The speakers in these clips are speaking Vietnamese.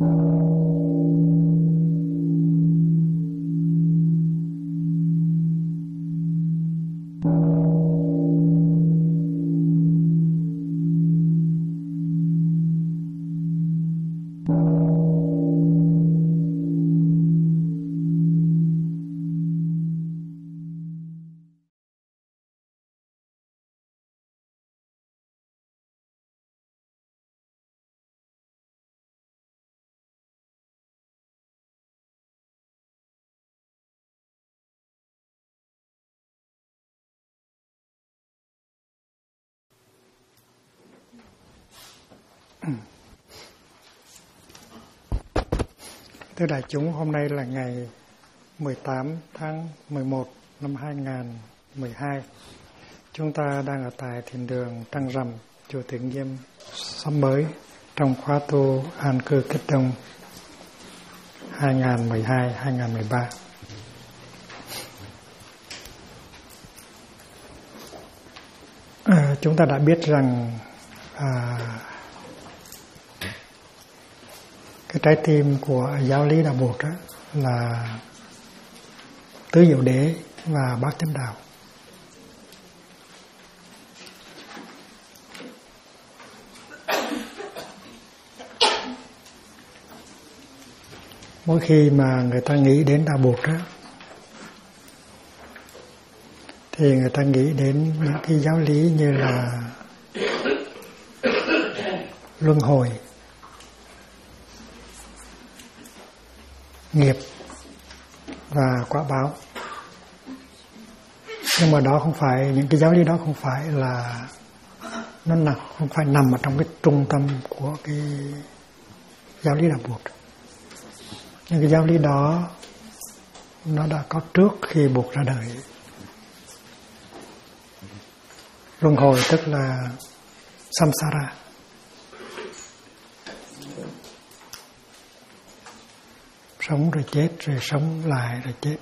Thưa đại chúng, hôm nay là ngày 18 tháng 11 năm 2012. Chúng ta đang ở tại thiền đường Trăng Rằm, chùa Thiện Nghiêm, xóm mới trong khóa tu An Cư Kết Đông 2012-2013. Chúng ta đã biết rằng cái trái tim của giáo lý Đạo Bụt đó là Tứ Diệu Đế và Bát Chánh Đạo. Mỗi khi mà người ta nghĩ đến Đạo Bụt đó, thì người ta nghĩ đến những cái giáo lý như là luân hồi, nghiệp và quả báo. Nhưng mà đó không phải, những cái giáo lý đó không phải là không phải nằm ở trong cái trung tâm của cái giáo lý Đạo Bụt. Nhưng cái giáo lý đó nó đã có trước khi Bụt ra đời. Luân hồi tức là samsara, sống rồi chết, rồi sống lại rồi chết.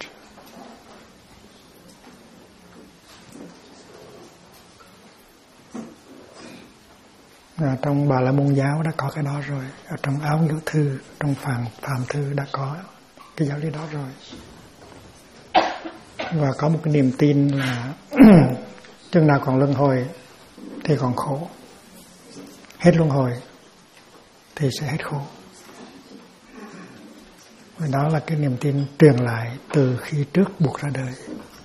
Trong Bà La Môn giáo đã có cái đó rồi, ở trong Áo Nghĩa Thư, trong Phạm Thư đã có cái giáo lý đó rồi. Và có một cái niềm tin là chừng nào còn luân hồi thì còn khổ, hết luân hồi thì sẽ hết khổ. Và đó là cái niềm tin truyền lại từ khi trước Bụt ra đời.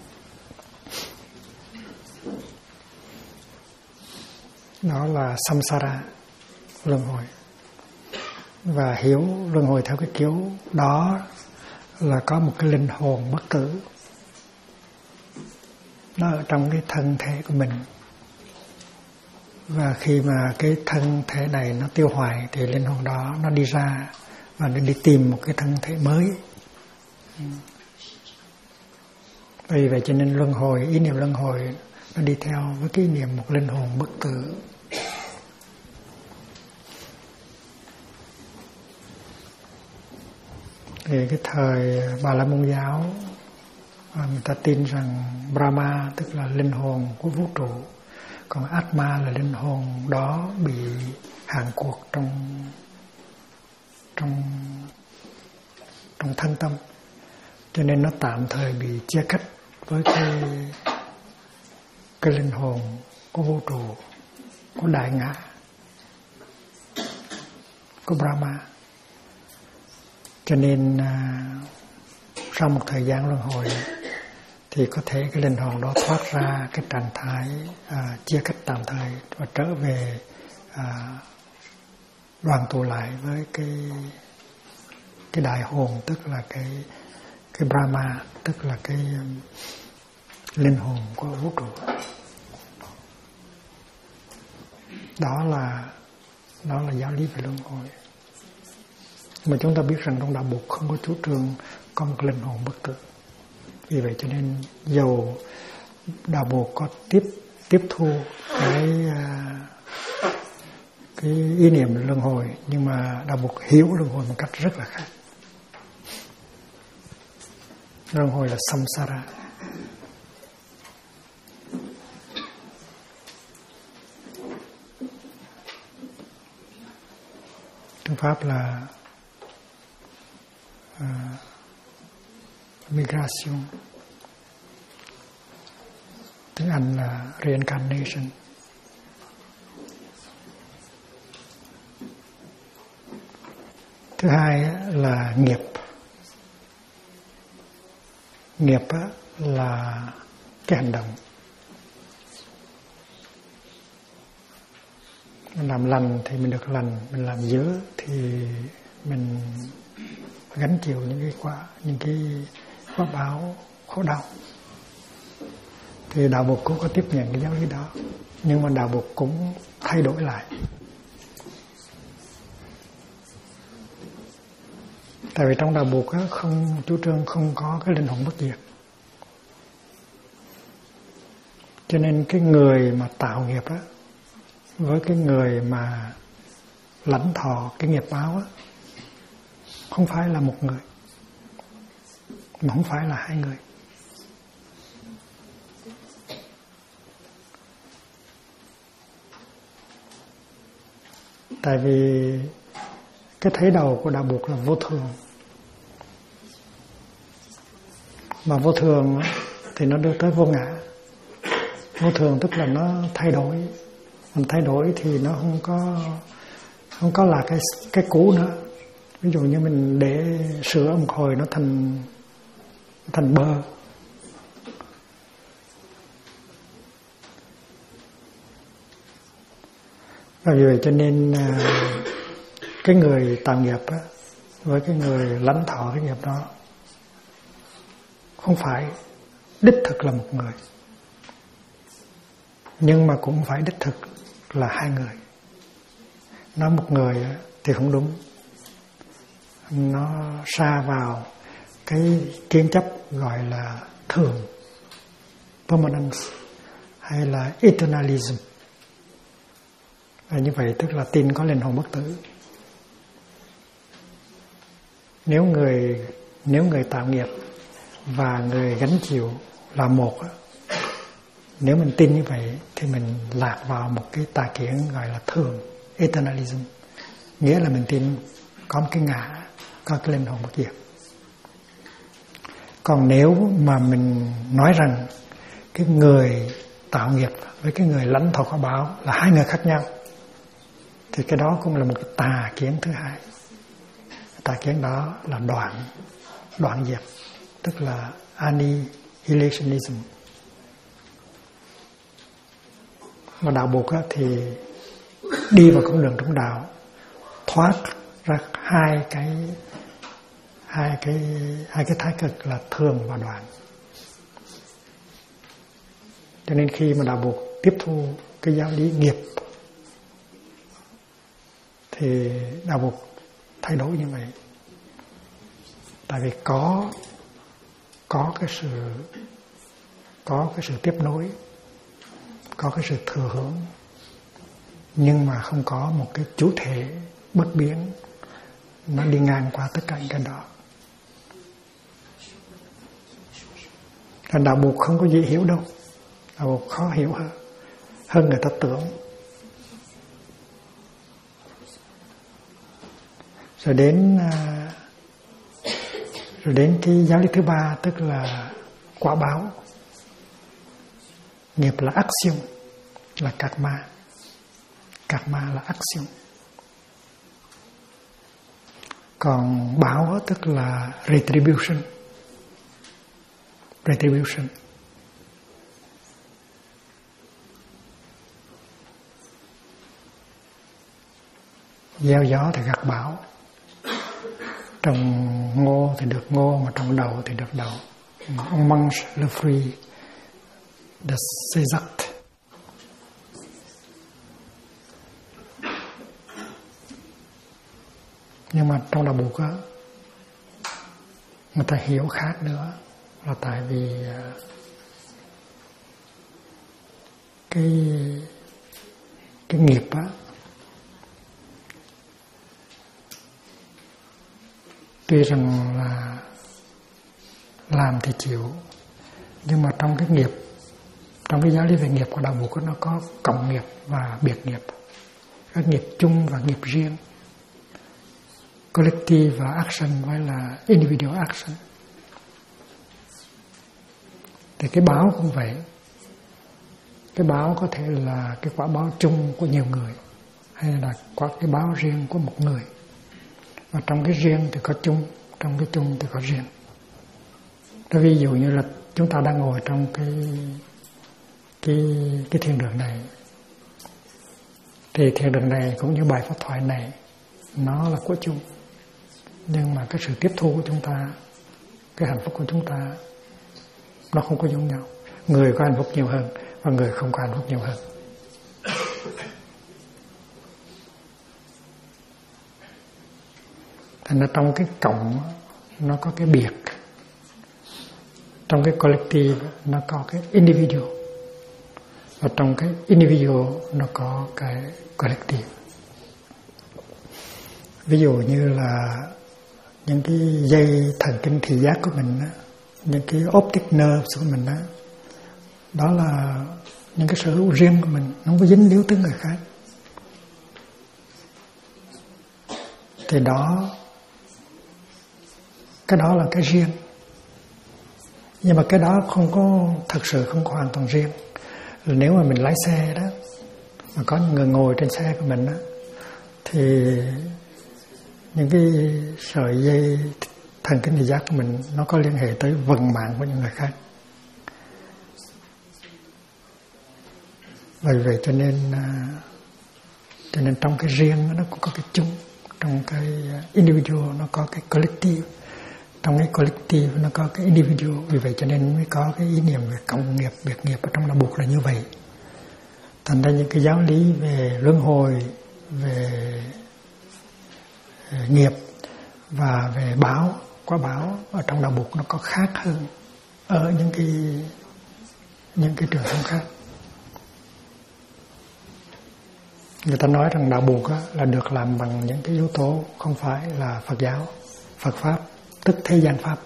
Đó là samsara, luân hồi. Và hiểu luân hồi theo cái kiểu đó là có một cái linh hồn bất tử, nó ở trong cái thân thể của mình. Và khi mà cái thân thể này nó tiêu hoại thì linh hồn đó nó đi ra và nó đi tìm một cái thân thể mới. Vì vậy cho nên luân hồi, ý niệm luân hồi nó đi theo với cái ý niệm một linh hồn bất tử. Thì cái thời Bà La Môn giáo, người ta tin rằng Brahma tức là linh hồn của vũ trụ, còn Atma là linh hồn đó bị hạn cuộc trong thân tâm, cho nên nó tạm thời bị chia cách với cái linh hồn của vũ trụ, của đại ngã, của Brahma. Cho nên sau một thời gian luân hồi thì có thể cái linh hồn đó thoát ra cái trạng thái chia cách tạm thời và trở về đoàn tụ lại với cái đại hồn, tức là cái Brahma, tức là cái linh hồn của vũ trụ. Đó là giáo lý về luân hồi. Mà chúng ta biết rằng trong Đạo Bụt không có chủ trương có một linh hồn bất tử. Vì vậy cho nên dầu Đạo Bụt có tiếp thu cái ý niệm luân hồi, nhưng mà Đạo Bụt hiểu luân hồi một cách rất là khác. Luân hồi là samsara. Trong Pháp là migration, tiếng Anh là reincarnation. Thứ hai là nghiệp. Nghiệp là cái hành động. Mình làm lành thì mình được lành, mình làm dữ thì mình gánh chịu những cái quả báo khổ đau. Thì đạo Phật cũng có tiếp nhận cái giáo lý đó, nhưng mà đạo Phật cũng thay đổi lại. Tại vì trong đạo Phật không chủ trương không có cái linh hồn bất diệt, cho nên cái người mà tạo nghiệp với cái người mà lãnh thọ cái nghiệp báo không phải là một người, mà không phải là hai người. Tại vì cái thấy đầu của đạo Phật là vô thường, mà vô thường thì nó đưa tới vô ngã. Vô thường tức là nó thay đổi, mình thay đổi thì nó không có là cái cũ nữa. Ví dụ như mình để sữa một hồi nó thành bơ, và vì vậy cho nên cái người tạo nghiệp với cái người lãnh thọ cái nghiệp đó không phải đích thực là một người, nhưng mà cũng phải đích thực là hai người. Nói một người thì không đúng, nó sa vào cái kiến chấp gọi là thường, permanence, hay là eternalism. Và như vậy tức là tin có linh hồn bất tử. Nếu người tạo nghiệp và người gánh chịu là một, nếu mình tin như vậy thì mình lạc vào một cái tà kiến gọi là thường, eternalism, nghĩa là mình tin có một cái ngã, có cái linh hồn bất diệt. Còn nếu mà mình nói rằng cái người tạo nghiệp với cái người lãnh thọ quả báo là hai người khác nhau, thì cái đó cũng là một cái tà kiến thứ hai. Tà kiến đó là đoạn diệt, tức là annihilationism. Mà đạo Phật thì đi vào con đường trung đạo, thoát ra hai cái thái cực là thường và đoạn. Cho nên khi mà đạo Phật tiếp thu cái giáo lý nghiệp thì đạo Phật thay đổi như vậy. Tại vì có cái sự tiếp nối, có cái sự thừa hưởng, nhưng mà không có một cái chủ thể bất biến nó đi ngang qua tất cả những cái đó. Còn đạo Phật không có dễ hiểu đâu, đạo Phật khó hiểu hơn người ta tưởng. Rồi đến cái giáo lý thứ ba, tức là quả báo. Nghiệp là action, là karma. Karma là action. Còn báo tức là retribution. Retribution. Gieo gió thì gặt bão. Trồng ngô thì được ngô, mà trồng đậu thì được đậu. On mange le fruit de ses actes. Nhưng mà trong đạo Phật á, người ta hiểu khác nữa, là tại vì cái nghiệp á, tuy rằng là làm thì chịu, nhưng mà trong cái nghiệp, trong cái giáo lý về nghiệp của đạo Phật nó có cộng nghiệp và biệt nghiệp, các nghiệp chung và nghiệp riêng. collective action với là individual action. Thì cái báo cũng vậy. Cái báo có thể là cái quả báo chung của nhiều người, hay là cái báo riêng của một người. Và trong cái riêng thì có chung, trong cái chung thì có riêng. Đó, ví dụ như là chúng ta đang ngồi trong cái thiên đường này, thì thiên đường này cũng như bài pháp thoại này, nó là của chung. Nhưng mà cái sự tiếp thu của chúng ta, cái hạnh phúc của chúng ta, nó không có giống nhau. Người có hạnh phúc nhiều hơn và người không có hạnh phúc nhiều hơn. Thành ra trong cái cộng nó có cái biệt, trong cái collective nó có cái individual, và trong cái individual nó có cái collective. Ví dụ như là những cái dây thần kinh thị giác của mình, những cái optic nerves của mình, đó là những cái sở hữu riêng của mình, nó không có dính líu tới người khác. Thì cái đó là cái riêng. Nhưng mà cái đó không có, thật sự không có hoàn toàn riêng. Nếu mà mình lái xe đó, mà có những người ngồi trên xe của mình đó, thì những cái sợi dây thần kinh thị giác của mình nó có liên hệ tới vận mạng của những người khác. Bởi vậy cho nên trong cái riêng nó cũng có cái chung, trong cái individual nó có cái collective, trong cái collective nó có cái individual. Vì vậy cho nên mới có cái ý niệm về cộng nghiệp, biệt nghiệp ở trong đạo Bụt là như vậy. Thành ra những cái giáo lý về luân hồi, về nghiệp và về báo, quả báo ở trong đạo Bụt nó có khác hơn ở những cái truyền thống khác. Người ta nói rằng đạo Bụt là được làm bằng những cái yếu tố không phải là Phật giáo, Phật Pháp, tức thế gian Pháp.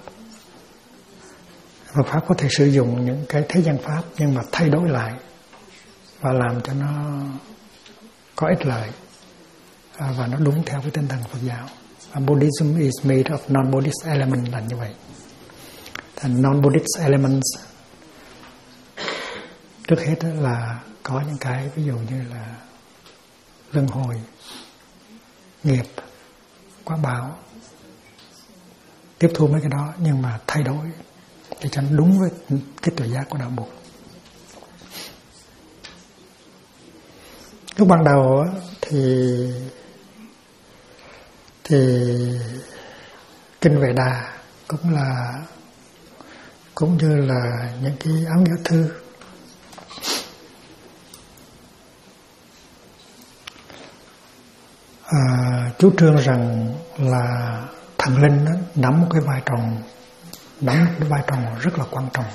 Phật Pháp có thể sử dụng những cái thế gian Pháp nhưng mà thay đổi lại và làm cho nó có ích lợi và nó đúng theo cái tinh thần Phật giáo. Buddhism is made of non-Buddhist elements là như vậy. Thành non-Buddhist elements trước hết là có những cái ví dụ như là luân hồi, nghiệp, quả báo, tiếp thu mấy cái đó nhưng mà thay đổi để cho nó đúng với cái tuệ giác của đạo Bụt. Lúc ban đầu thì kinh Vệ Đà cũng như là những cái áo nghĩa thư chú trương rằng là thần linh đó nắm một cái vai trò rất là quan trọng.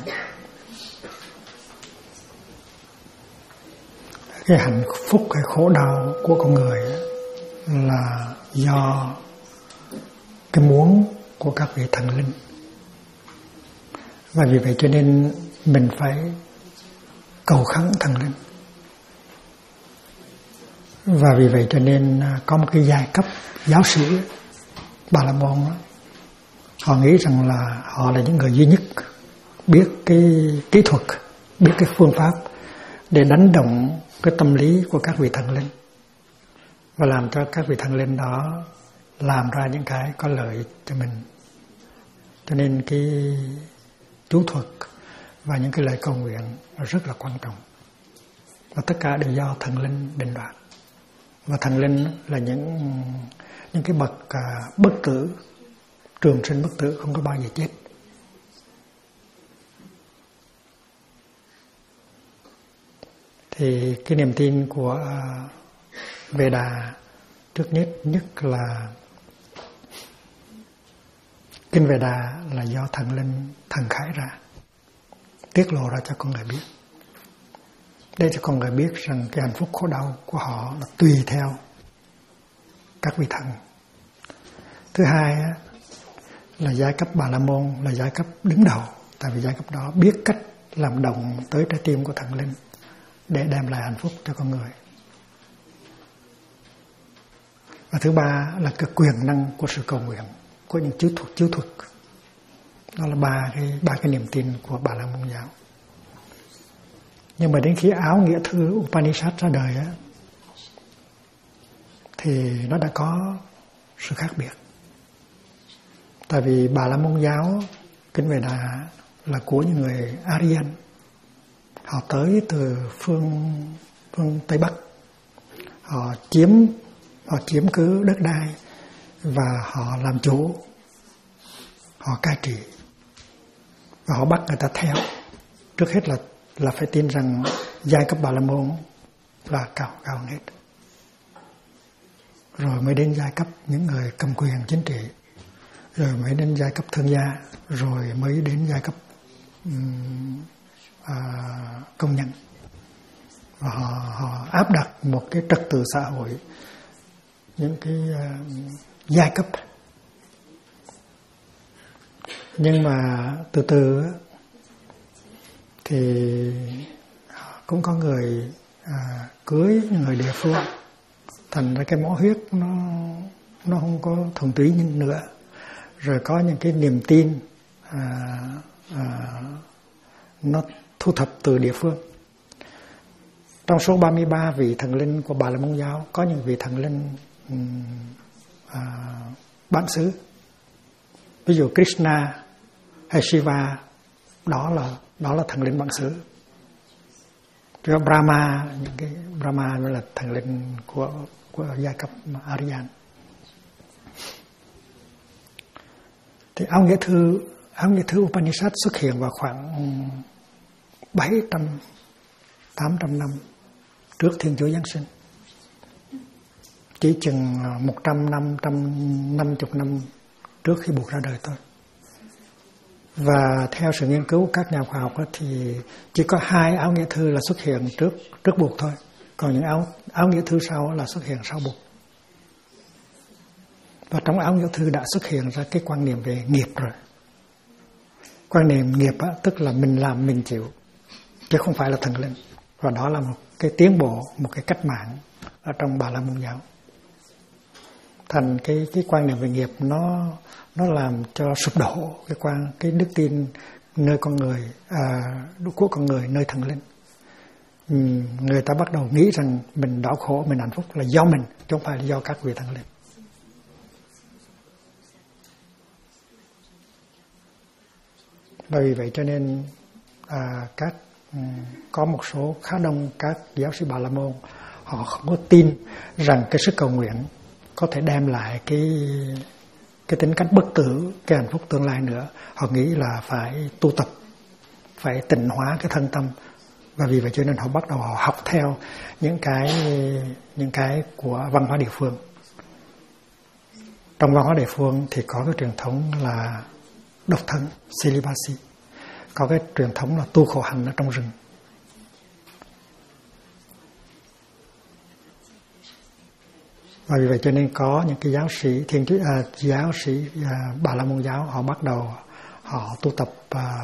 Cái hạnh phúc hay khổ đau của con người là do cái muốn của các vị thần linh. Và vì vậy cho nên mình phải cầu khấn thần linh. Và vì vậy cho nên có một cái giai cấp giáo sĩ Bà La Môn đó, họ nghĩ rằng là họ là những người duy nhất biết cái kỹ thuật, biết cái phương pháp để đánh động cái tâm lý của các vị thần linh và làm cho các vị thần linh đó làm ra những cái có lợi cho mình. Cho nên cái chú thuật và những cái lời cầu nguyện là rất là quan trọng. Và tất cả đều do thần linh định đoạt. Và thần linh là những cái bậc bất tử, trường sinh bất tử, không có bao giờ chết. Thì cái niềm tin của Vệ Đà trước nhất là kinh Vệ Đà là do thần linh thần khải ra, tiết lộ ra cho con người biết, để cho con người biết rằng cái hạnh phúc khổ đau của họ là tùy theo các vị thần. Thứ hai là giai cấp Bà La Môn là giai cấp đứng đầu, tại vì giai cấp đó biết cách làm động tới trái tim của thần linh để đem lại hạnh phúc cho con người. Và thứ ba là cái quyền năng của sự cầu nguyện, của những chiếu thuật. Đó là ba cái niềm tin của Bà La Môn giáo. Nhưng mà đến khi áo nghĩa thư Upanishad ra đời á, thì nó đã có sự khác biệt. Tại vì Bà La Môn giáo Kinh Vệ Đà là của những người Aryan. Họ tới từ phương Tây Bắc. Họ chiếm cứ đất đai và họ làm chủ, họ cai trị và họ bắt người ta theo. Trước hết là phải tin rằng giai cấp Bà La Môn là cao hơn hết, rồi mới đến giai cấp những người cầm quyền chính trị, rồi mới đến giai cấp thương gia, rồi mới đến giai cấp công nhân. Và họ áp đặt một cái trật tự xã hội, những cái giai cấp. Nhưng mà từ từ thì cũng có người cưới người địa phương, thành ra cái máu huyết nó không có thuần túy nữa. Rồi có những cái niềm tin nó thu thập từ địa phương. Trong số 33 vị thần linh của Bà La Môn giáo có những vị thần linh bản xứ. Ví dụ Krishna hay Shiva, đó là thần linh bản xứ. Rồi Brahma, những cái Brahma mới là thần linh của giai cấp Aryan. Thì áo nghĩa thư Upanishad xuất hiện vào khoảng 700-800 năm trước Thiên Chúa Giáng sinh. Chỉ chừng 100 năm, 150 năm trước khi Bụt ra đời thôi. Và theo sự nghiên cứu các nhà khoa học thì chỉ có 2 áo nghĩa thư là xuất hiện trước Bụt thôi. Còn những áo nghĩa thư sau là xuất hiện sau Bụt. Và trong áo nghĩa thư đã xuất hiện ra cái quan niệm về nghiệp rồi. Quan niệm nghiệp tức là mình làm mình chịu, chứ không phải là thần linh. Và đó là một cái tiến bộ, một cái cách mạng ở trong Bà La Môn giáo. Thành cái quan niệm về nghiệp nó làm cho sụp đổ cái đức tin nơi con người, của con người nơi thần linh. Người ta bắt đầu nghĩ rằng mình đau khổ, mình hạnh phúc là do mình, chứ không phải là do các vị thần linh. Bởi vì vậy cho nên có một số khá đông các giáo sĩ Bà La Môn họ không có tin rằng cái sức cầu nguyện có thể đem lại cái tính cách bất tử, cái hạnh phúc tương lai nữa. Họ nghĩ là phải tu tập, phải tịnh hóa cái thân tâm. Và vì vậy cho nên họ bắt đầu họ học theo những cái của văn hóa địa phương. Trong văn hóa địa phương thì có cái truyền thống là độc thân, celibacy. Có cái truyền thống là tu khổ hạnh ở trong rừng. Và vì vậy cho nên có những cái giáo sĩ Bà La Môn giáo họ bắt đầu họ tu tập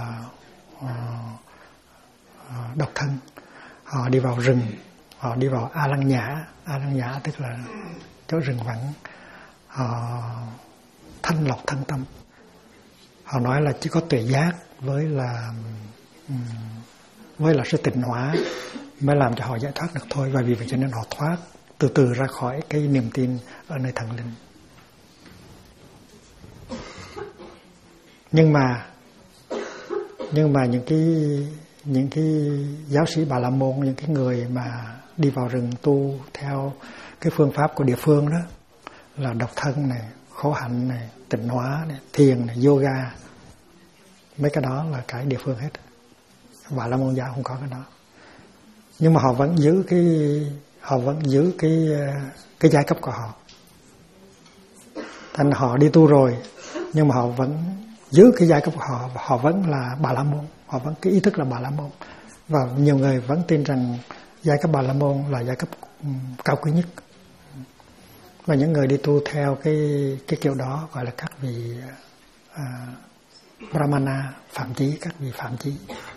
độc thân. Họ đi vào rừng, họ đi vào A Lăng Nhã tức là chỗ rừng vắng. Họ thanh lọc thân tâm. Họ nói là chỉ có tuệ giác với là sự tịnh hóa mới làm cho họ giải thoát được thôi. Và vì vậy cho nên họ thoát từ từ ra khỏi cái niềm tin ở nơi thần linh. Nhưng mà những cái giáo sĩ Bà La Môn, những cái người mà đi vào rừng tu theo cái phương pháp của địa phương đó, là độc thân này, khổ hạnh này, tịnh hóa này, thiền này, yoga, mấy cái đó là cái địa phương hết. Bà La Môn giáo không có cái đó. Nhưng mà họ vẫn giữ cái giai cấp của họ. Thành họ đi tu rồi, nhưng mà họ vẫn giữ cái giai cấp của họ. Họ vẫn là Bà La Môn, họ vẫn cái ý thức là Bà La Môn. Và nhiều người vẫn tin rằng giai cấp Bà La Môn là giai cấp cao quý nhất. Và những người đi tu theo cái kiểu đó gọi là các vị Brahmana, phạm chí, các vị phạm chí.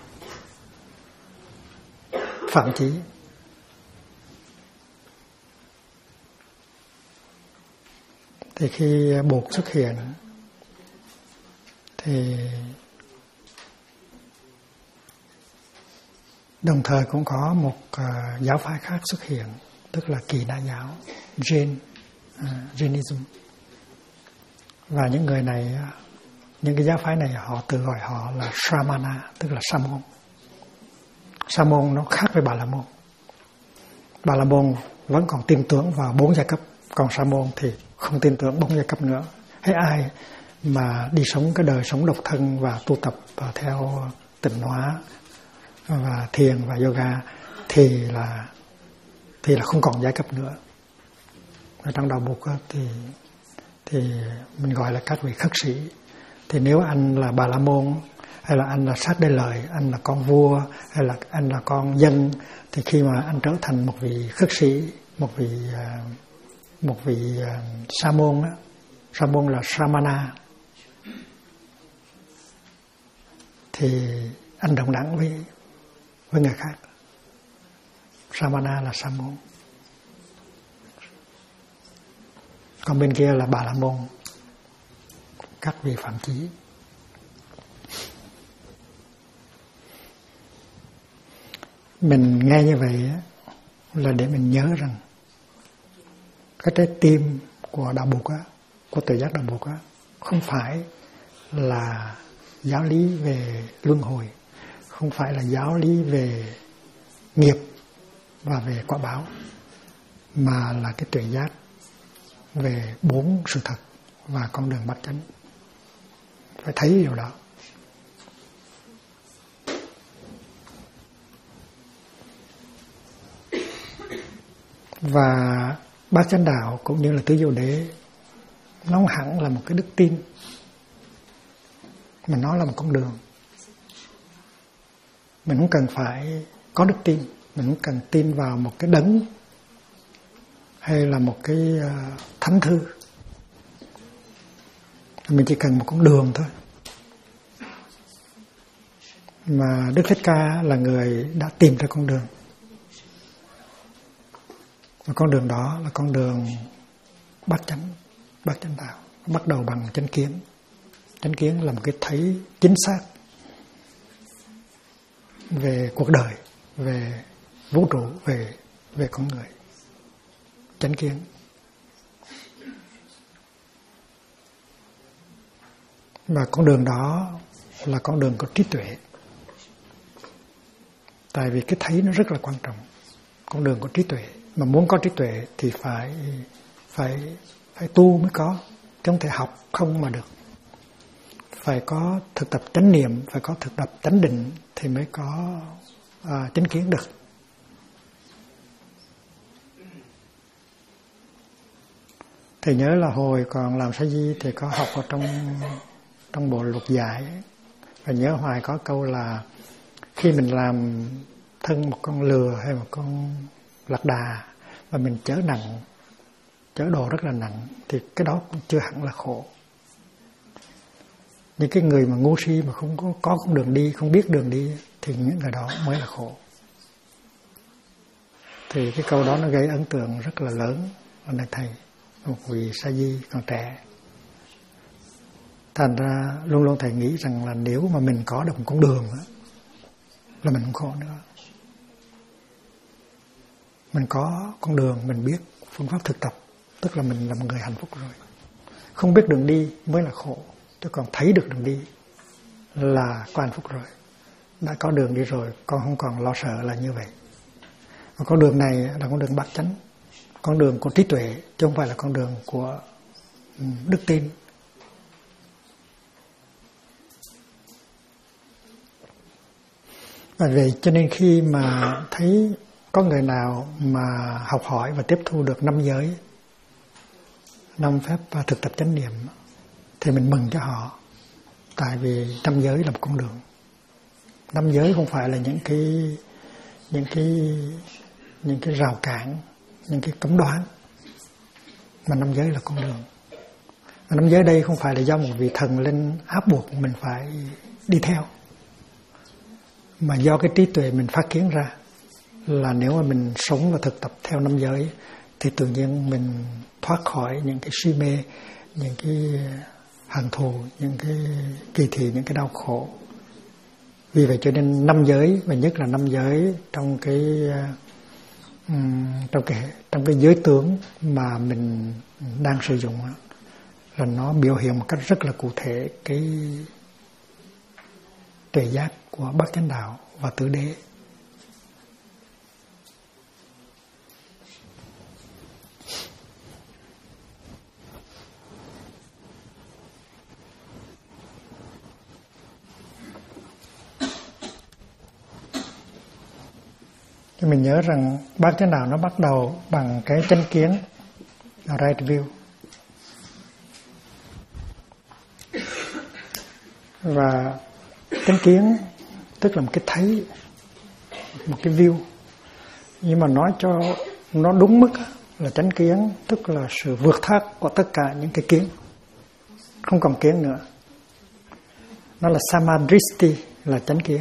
Phạm chí. Thì khi Bụt xuất hiện thì đồng thời cũng có một giáo phái khác xuất hiện, tức là Kỳ Na giáo, Jainism. Và những người này, những cái giáo phái này họ tự gọi họ là Shramana, tức là sa môn. Sa môn nó khác với Bà La môn. Bà La môn vẫn còn tin tưởng vào 4 giai cấp, còn sa môn thì không tin tưởng 4 giai cấp nữa. Hay ai mà đi sống cái đời sống độc thân và tu tập theo tịnh hóa và thiền và yoga thì là không còn giai cấp nữa. Ở trong đạo Bụt thì mình gọi là các vị khất sĩ. Thì nếu anh là Bà La môn, hay là anh là Sát Đế Lợi, anh là con vua, hay là anh là con dân, thì khi mà anh trở thành một vị khất sĩ, một vị sa môn đó, sa môn là Shramana, thì anh đồng đẳng với người khác. Shramana là sa môn, còn bên kia là Bà La môn, các vị phạm chí. Mình nghe như vậy là để mình nhớ rằng cái trái tim của đạo Bụt á, của tự giác đạo Bụt á, không phải là giáo lý về luân hồi, không phải là giáo lý về nghiệp và về quả báo, mà là cái tuệ giác về 4 sự thật và con đường bát chánh. Phải thấy điều đó. Và bát chánh đạo cũng như là tứ diệu đế, nó không hẳn là một cái đức tin, mà nó là một con đường. Mình không cần phải có đức tin, mình không cần tin vào một cái đấng hay là một cái thánh thư. Mình chỉ cần một con đường thôi. Mà Đức Thích Ca là người đã tìm ra con đường. Và con đường đó là con đường bát chánh đạo. Bắt đầu bằng chánh kiến. Chánh kiến là một cái thấy chính xác về cuộc đời, về vũ trụ, về con người. Chánh kiến. Và con đường đó là con đường của trí tuệ. Tại vì cái thấy nó rất là quan trọng. Con đường của trí tuệ. Mà muốn có trí tuệ thì phải tu mới có, chứ không thể học không mà được. Phải có thực tập chánh niệm, phải có thực tập chánh định thì mới có chánh kiến được. Thầy nhớ là hồi còn làm sa di thì có học ở trong bộ luật giải, và nhớ hoài có câu là khi mình làm thân một con lừa hay một con lạc đà và mình chở đồ rất là nặng, thì cái đó cũng chưa hẳn là khổ. Những cái người mà ngu si mà không có con đường đi, không biết đường đi, thì những người đó mới là khổ. Thì cái câu đó nó gây ấn tượng rất là lớn ở nơi thầy, một vị sa di còn trẻ. Thành ra luôn luôn thầy nghĩ rằng là nếu mà mình có được một con đường đó, là mình không khổ nữa. Mình có con đường, mình biết phương pháp thực tập, tức là mình là một người hạnh phúc rồi. Không biết đường đi mới là khổ, chứ còn thấy được đường đi là có hạnh phúc rồi. Đã có đường đi rồi, con không còn lo sợ là như vậy. Và con đường này là con đường bát chánh, con đường của trí tuệ, chứ không phải là con đường của đức tin. Và vậy cho nên khi mà thấy có người nào mà học hỏi và tiếp thu được 5 giới, 5 phép thực tập chánh niệm, thì mình mừng cho họ. Tại vì 5 giới là một con đường. 5 giới không phải là những cái rào cản, những cái cấm đoán, mà 5 giới là con đường. Và 5 giới đây không phải là do một vị thần lên áp buộc mình phải đi theo, mà do cái trí tuệ mình phát kiến ra là nếu mà mình sống và thực tập theo 5 giới thì tự nhiên mình thoát khỏi những cái si mê, những cái hận thù, những cái kỳ thị, những cái đau khổ. Vì vậy cho nên 5 giới, và nhất là 5 giới trong cái giới tướng mà mình đang sử dụng là nó biểu hiện một cách rất là cụ thể cái tuệ giác của Bát Chánh Đạo và Tứ Đế. Thì mình nhớ rằng Bát Chánh Đạo nó bắt đầu bằng cái chánh kiến, right view. Và chánh kiến tức là một cái thấy, một cái view. Nhưng mà nói cho nó đúng mức là chánh kiến tức là sự vượt thoát của tất cả những cái kiến, không còn kiến nữa. Nó là samadristi, là chánh kiến.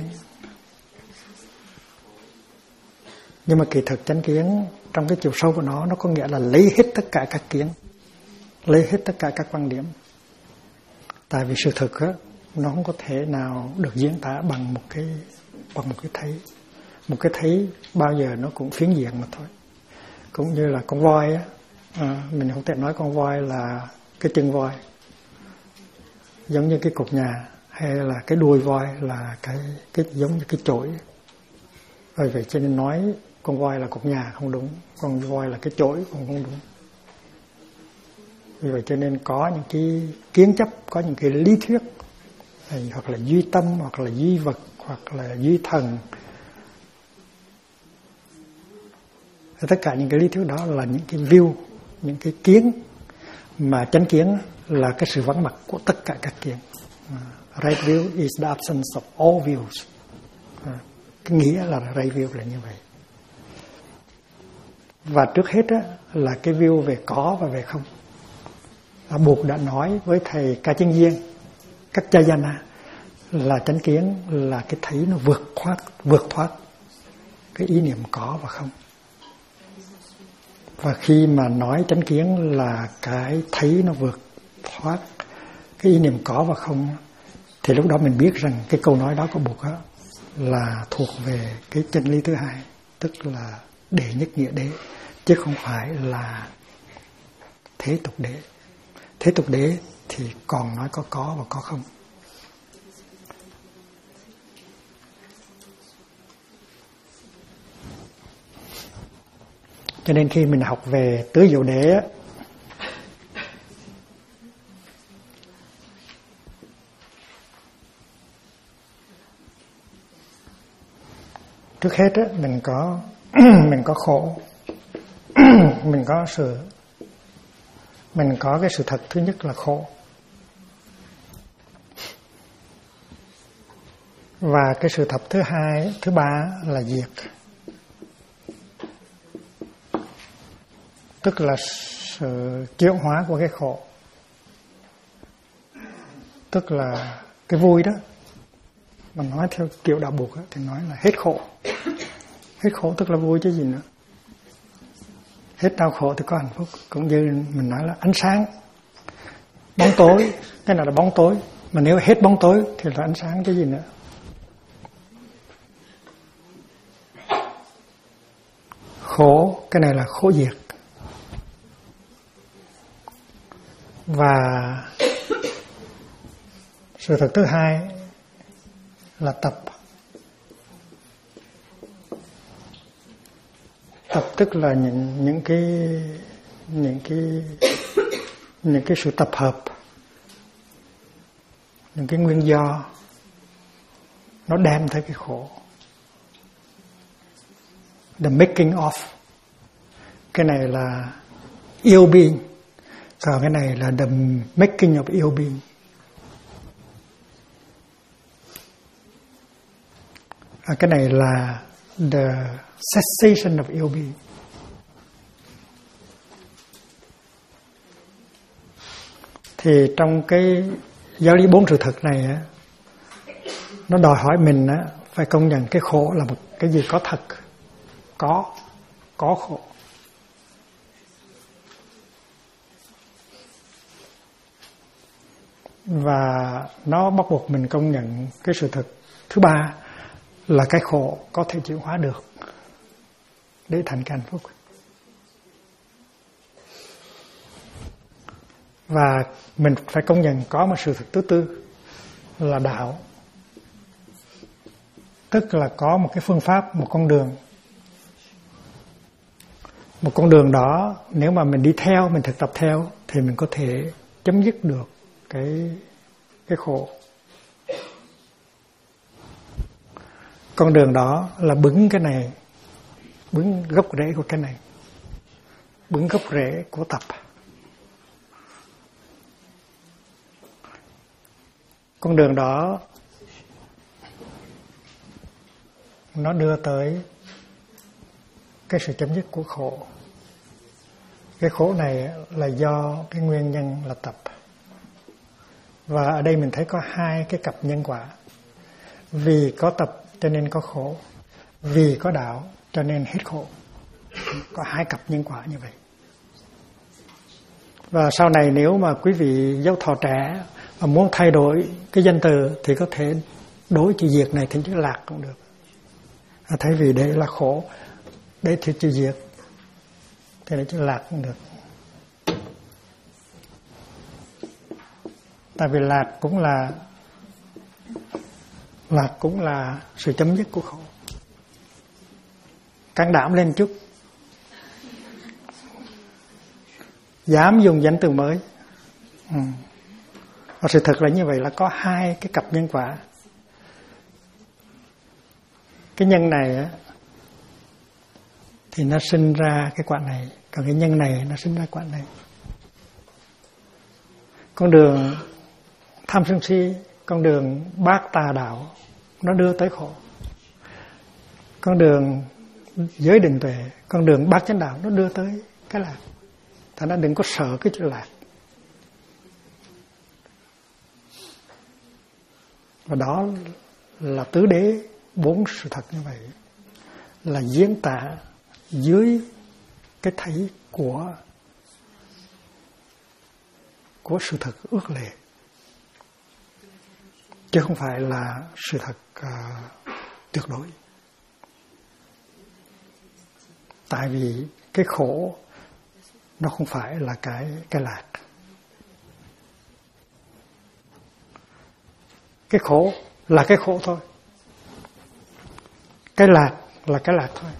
Nhưng mà kỳ thực chánh kiến trong cái chiều sâu của nó có nghĩa là lấy hết tất cả các kiến, lấy hết tất cả các quan điểm. Tại vì sự thực á, nó không có thể nào được diễn tả bằng một cái thấy. Một cái thấy bao giờ nó cũng phiến diện mà thôi. Cũng như là con voi á, mình không thể nói con voi là cái chân voi, giống như cái cột nhà, hay là cái đuôi voi là cái giống như cái chổi. Bởi vậy cho nên nói con voi là cột nhà không đúng, con voi là cái chổi cũng không đúng. Vì vậy cho nên có những cái kiến chấp, có những cái lý thuyết, hoặc là duy tâm, hoặc là duy vật, hoặc là duy thần. Tất cả những cái lý thuyết đó là những cái view, những cái kiến, mà chánh kiến là cái sự vắng mặt của tất cả các kiến. Right view is the absence of all views. Cái nghĩa là right view là như vậy. Và trước hết á, là cái view về có và về không. Bụt đã nói với thầy Ca Chân Diên, các Jayana, là chánh kiến là cái thấy nó vượt thoát cái ý niệm có và không. Và khi mà nói chánh kiến là cái thấy nó vượt thoát cái ý niệm có và không, thì lúc đó mình biết rằng cái câu nói đó của Bụt á, là thuộc về cái chân lý thứ hai, tức là đệ nhất nghĩa đế, chứ không phải là thế tục đế. Thế tục đế thì còn nói có và có không. Cho nên khi mình học về tứ diệu đế á, trước hết á, mình có khổ, mình có cái sự thật thứ nhất là khổ, và cái sự thật thứ ba là diệt, tức là sự chuyển hóa của cái khổ, tức là cái vui đó. Mà nói theo kiểu đạo Bụt thì nói là hết khổ. Hết khổ tức là vui chứ gì nữa. Hết đau khổ thì có hạnh phúc. Cũng như mình nói là ánh sáng, bóng tối, cái nào là bóng tối. Mà nếu hết bóng tối thì là ánh sáng chứ gì nữa. Khổ, cái này là khổ diệt. Và sự thật thứ hai là tập. Tập tức là những cái sự tập hợp, những cái nguyên do nó đem tới cái khổ. The making of. Cái này là ill being, còn cái này là the making of ill being. Cái này là the cessation of ill being. Thì trong cái giáo lý 4 sự thật này á, nó đòi hỏi mình á, phải công nhận cái khổ là một cái gì có thật, có khổ. Và nó bắt buộc mình công nhận cái sự thật thứ ba là cái khổ có thể chuyển hóa được để thành cái hạnh phúc. Và mình phải công nhận có một sự thật thứ tư là đạo. Tức là có một cái phương pháp, một con đường. Một con đường đó nếu mà mình đi theo, mình thực tập theo thì mình có thể chấm dứt được cái khổ. Con đường đó là bứng cái này, bứng gốc rễ của cái này, bứng gốc rễ của tập. Con đường đó nó đưa tới cái sự chấm dứt của khổ. Cái khổ này là do cái nguyên nhân là tập. Và ở đây mình thấy có hai cái cặp nhân quả. Vì có tập cho nên có khổ, vì có đạo cho nên hết khổ. Có hai cặp nhân quả như vậy. Và sau này nếu mà quý vị giáo thọ trẻ mà muốn thay đổi cái danh từ thì có thể đổi chữ diệt này thành chữ lạc cũng được. Thay vì đây là khổ, đây thì chữ diệt, thì là chữ lạc cũng được. Tại vì lạc cũng là sự chấm dứt của khổ. Can đảm lên chút, dám dùng danh từ mới. Và sự thật là như vậy, là có hai cái cặp nhân quả. Cái nhân này á, thì nó sinh ra cái quả này, còn cái nhân này nó sinh ra quả này. Con đường tham sân si, con đường bát tà đạo nó đưa tới khổ. Con đường giới định tuệ, con đường bát chánh đạo nó đưa tới cái lạc. Thành ra đừng có sợ cái chữ lạc. Và đó là tứ đế, bốn sự thật như vậy là diễn tả dưới cái thấy của sự thật ước lệ, chứ không phải là sự thật tuyệt đối. Tại vì cái khổ nó không phải là cái lạc. Cái khổ là cái khổ thôi. Cái lạc là cái lạc thôi.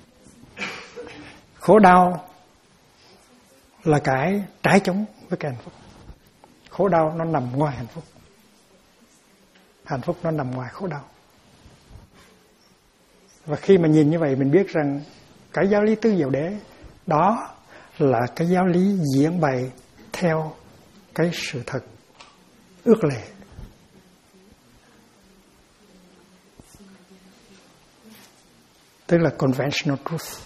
Khổ đau là cái trái chống với cái hạnh phúc. Khổ đau nó nằm ngoài hạnh phúc. Hạnh phúc nó nằm ngoài khổ đau. Và khi mà nhìn như vậy mình biết rằng cái giáo lý tứ diệu đế đó là cái giáo lý diễn bày theo cái sự thật ước lệ. Tức là conventional truth.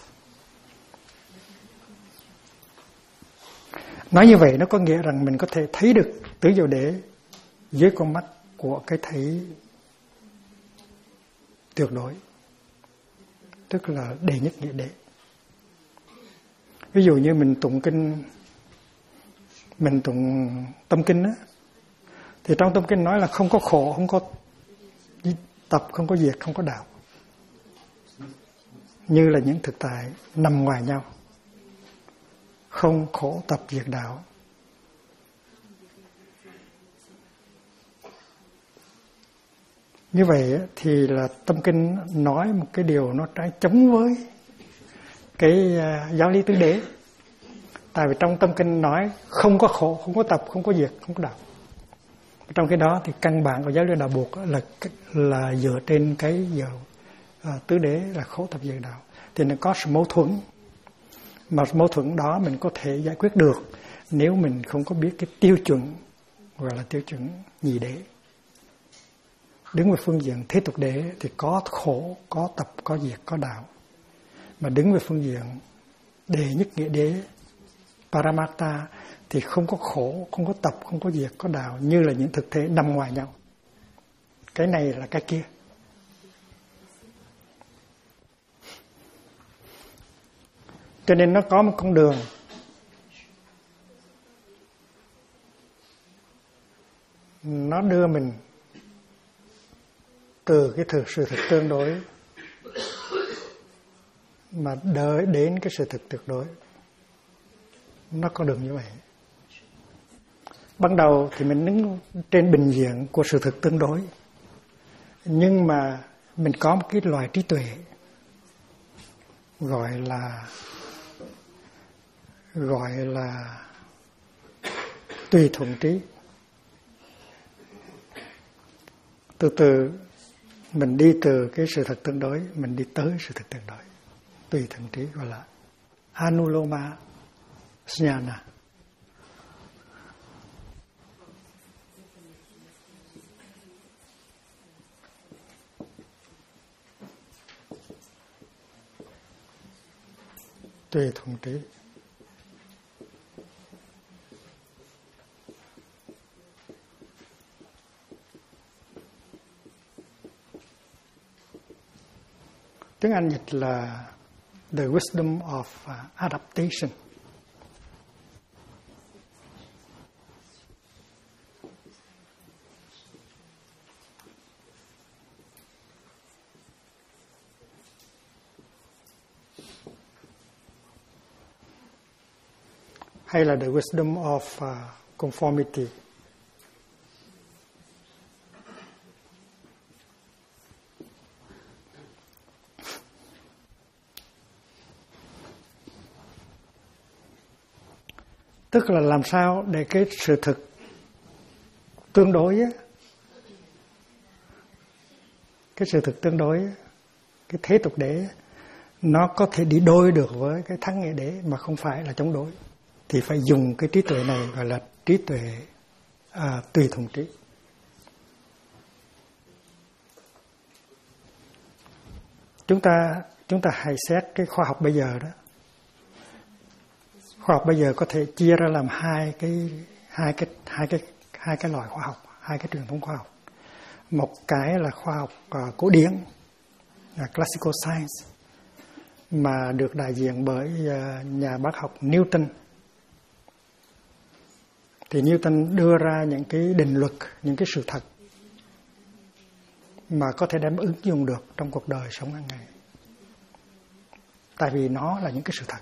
Nói như vậy nó có nghĩa rằng mình có thể thấy được tứ diệu đế dưới con mắt của cái thấy tuyệt đối. Tức là đệ nhất nghĩa đế. Ví dụ như mình tụng kinh, mình tụng tâm kinh á, thì trong tâm kinh nói là không có khổ, không có tập, không có diệt, không có đạo. Như là những thực tại nằm ngoài nhau. Không khổ tập diệt đạo. Như vậy thì là tâm kinh nói một cái điều nó trái chống với cái giáo lý tứ đế. Tại vì trong tâm kinh nói không có khổ, không có tập, không có diệt, không có đạo. Trong cái đó thì căn bản của giáo lý đạo buộc là dựa trên cái tứ đế là khổ tập diệt đạo. Thì nó có sự mâu thuẫn. Mà mâu thuẫn đó mình có thể giải quyết được nếu mình không có biết cái tiêu chuẩn gọi là tiêu chuẩn nhị đế. Đứng về phương diện thế tục đế thì có khổ, có tập, có diệt, có đạo. Mà đứng về phương diện đệ nhất nghĩa đế Paramatta thì không có khổ, không có tập, không có diệt, có đạo, như là những thực thể nằm ngoài nhau. Cái này là cái kia. Cho nên nó có một con đường. nó đưa mình từ cái sự thực tương đối mà đợi đến cái sự thực tuyệt đối. Nó có đường như vậy. Ban đầu thì mình đứng trên bình diện của sự thực tương đối, nhưng mà mình có một cái loại trí tuệ gọi là tùy thuận trí. Từ từ mình đi từ cái sự thật tương đối, mình đi tới sự thật tuyệt đối. Tùy thuận trí gọi là Anuloma Jnana. Tùy thuận trí. Tiếng Anh dịch là The Wisdom of Adaptation. Hay là The Wisdom of Conformity. Tức là làm sao để cái sự thực tương đối á, cái sự thực tương đối, cái thế tục đế nó có thể đi đôi được với cái thắng nghĩa đế mà không phải là chống đối, thì phải dùng cái trí tuệ này gọi là trí tuệ tùy thuận trí. Chúng ta hãy xét cái khoa học bây giờ đó. Khoa học bây giờ có thể chia ra làm hai cái loại khoa học, hai cái truyền thống khoa học. Một cái là khoa học cổ điển, classical science, mà được đại diện bởi nhà bác học Newton. Thì Newton đưa ra những cái định luật, những cái sự thật mà có thể đem ứng dụng được trong cuộc đời sống hàng ngày. Tại vì nó là những cái sự thật.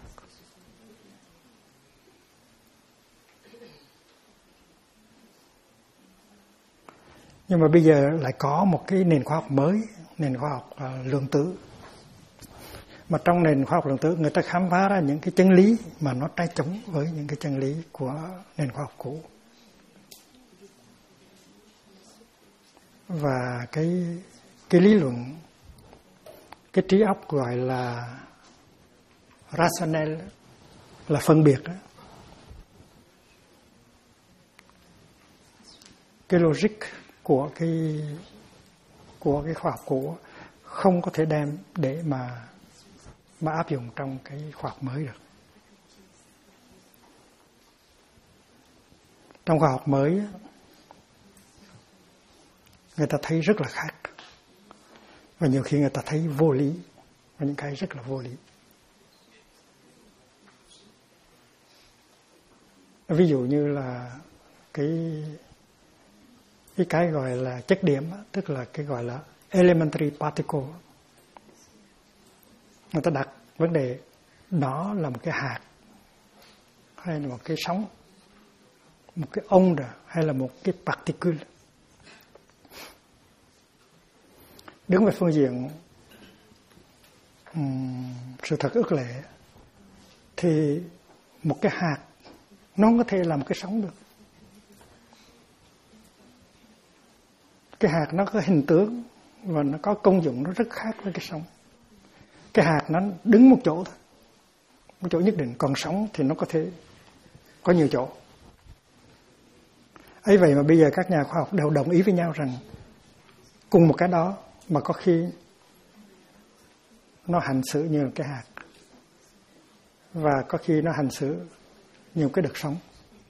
Nhưng mà bây giờ lại có một cái nền khoa học mới, nền khoa học lượng tử. Mà trong nền khoa học lượng tử người ta khám phá ra những cái chân lý mà nó trái chống với những cái chân lý của nền khoa học cũ. Và cái lý luận, cái trí óc gọi là rationale, là phân biệt đó. Cái logic của cái khoa học cũ không có thể đem để mà áp dụng trong cái khoa học mới được. Trong khoa học mới người ta thấy rất là khác, và nhiều khi người ta thấy vô lý, và những cái rất là vô lý. Ví dụ như là cái gọi là chất điểm, tức là cái gọi là elementary particle. Người ta đặt vấn đề đó là một cái hạt, hay là một cái sóng, một cái onde, hay là một cái particle. Đứng về phương diện sự thật ước lệ thì một cái hạt nó không có thể là một cái sóng được. Cái hạt nó có hình tướng và nó có công dụng nó rất khác với cái sóng. Cái hạt nó đứng một chỗ thôi, một chỗ nhất định, còn sóng thì nó có thể có nhiều chỗ. Ấy vậy mà bây giờ các nhà khoa học đều đồng ý với nhau rằng cùng một cái đó mà có khi nó hành xử như cái hạt, và có khi nó hành xử như cái đợt sóng.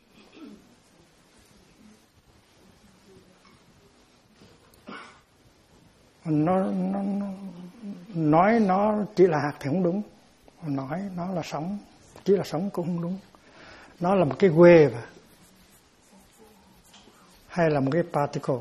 Nói nó chỉ là hạt thì không đúng, nói nó là sóng, chỉ là sóng cũng không đúng. Nó là một cái wave, hay là một cái particle.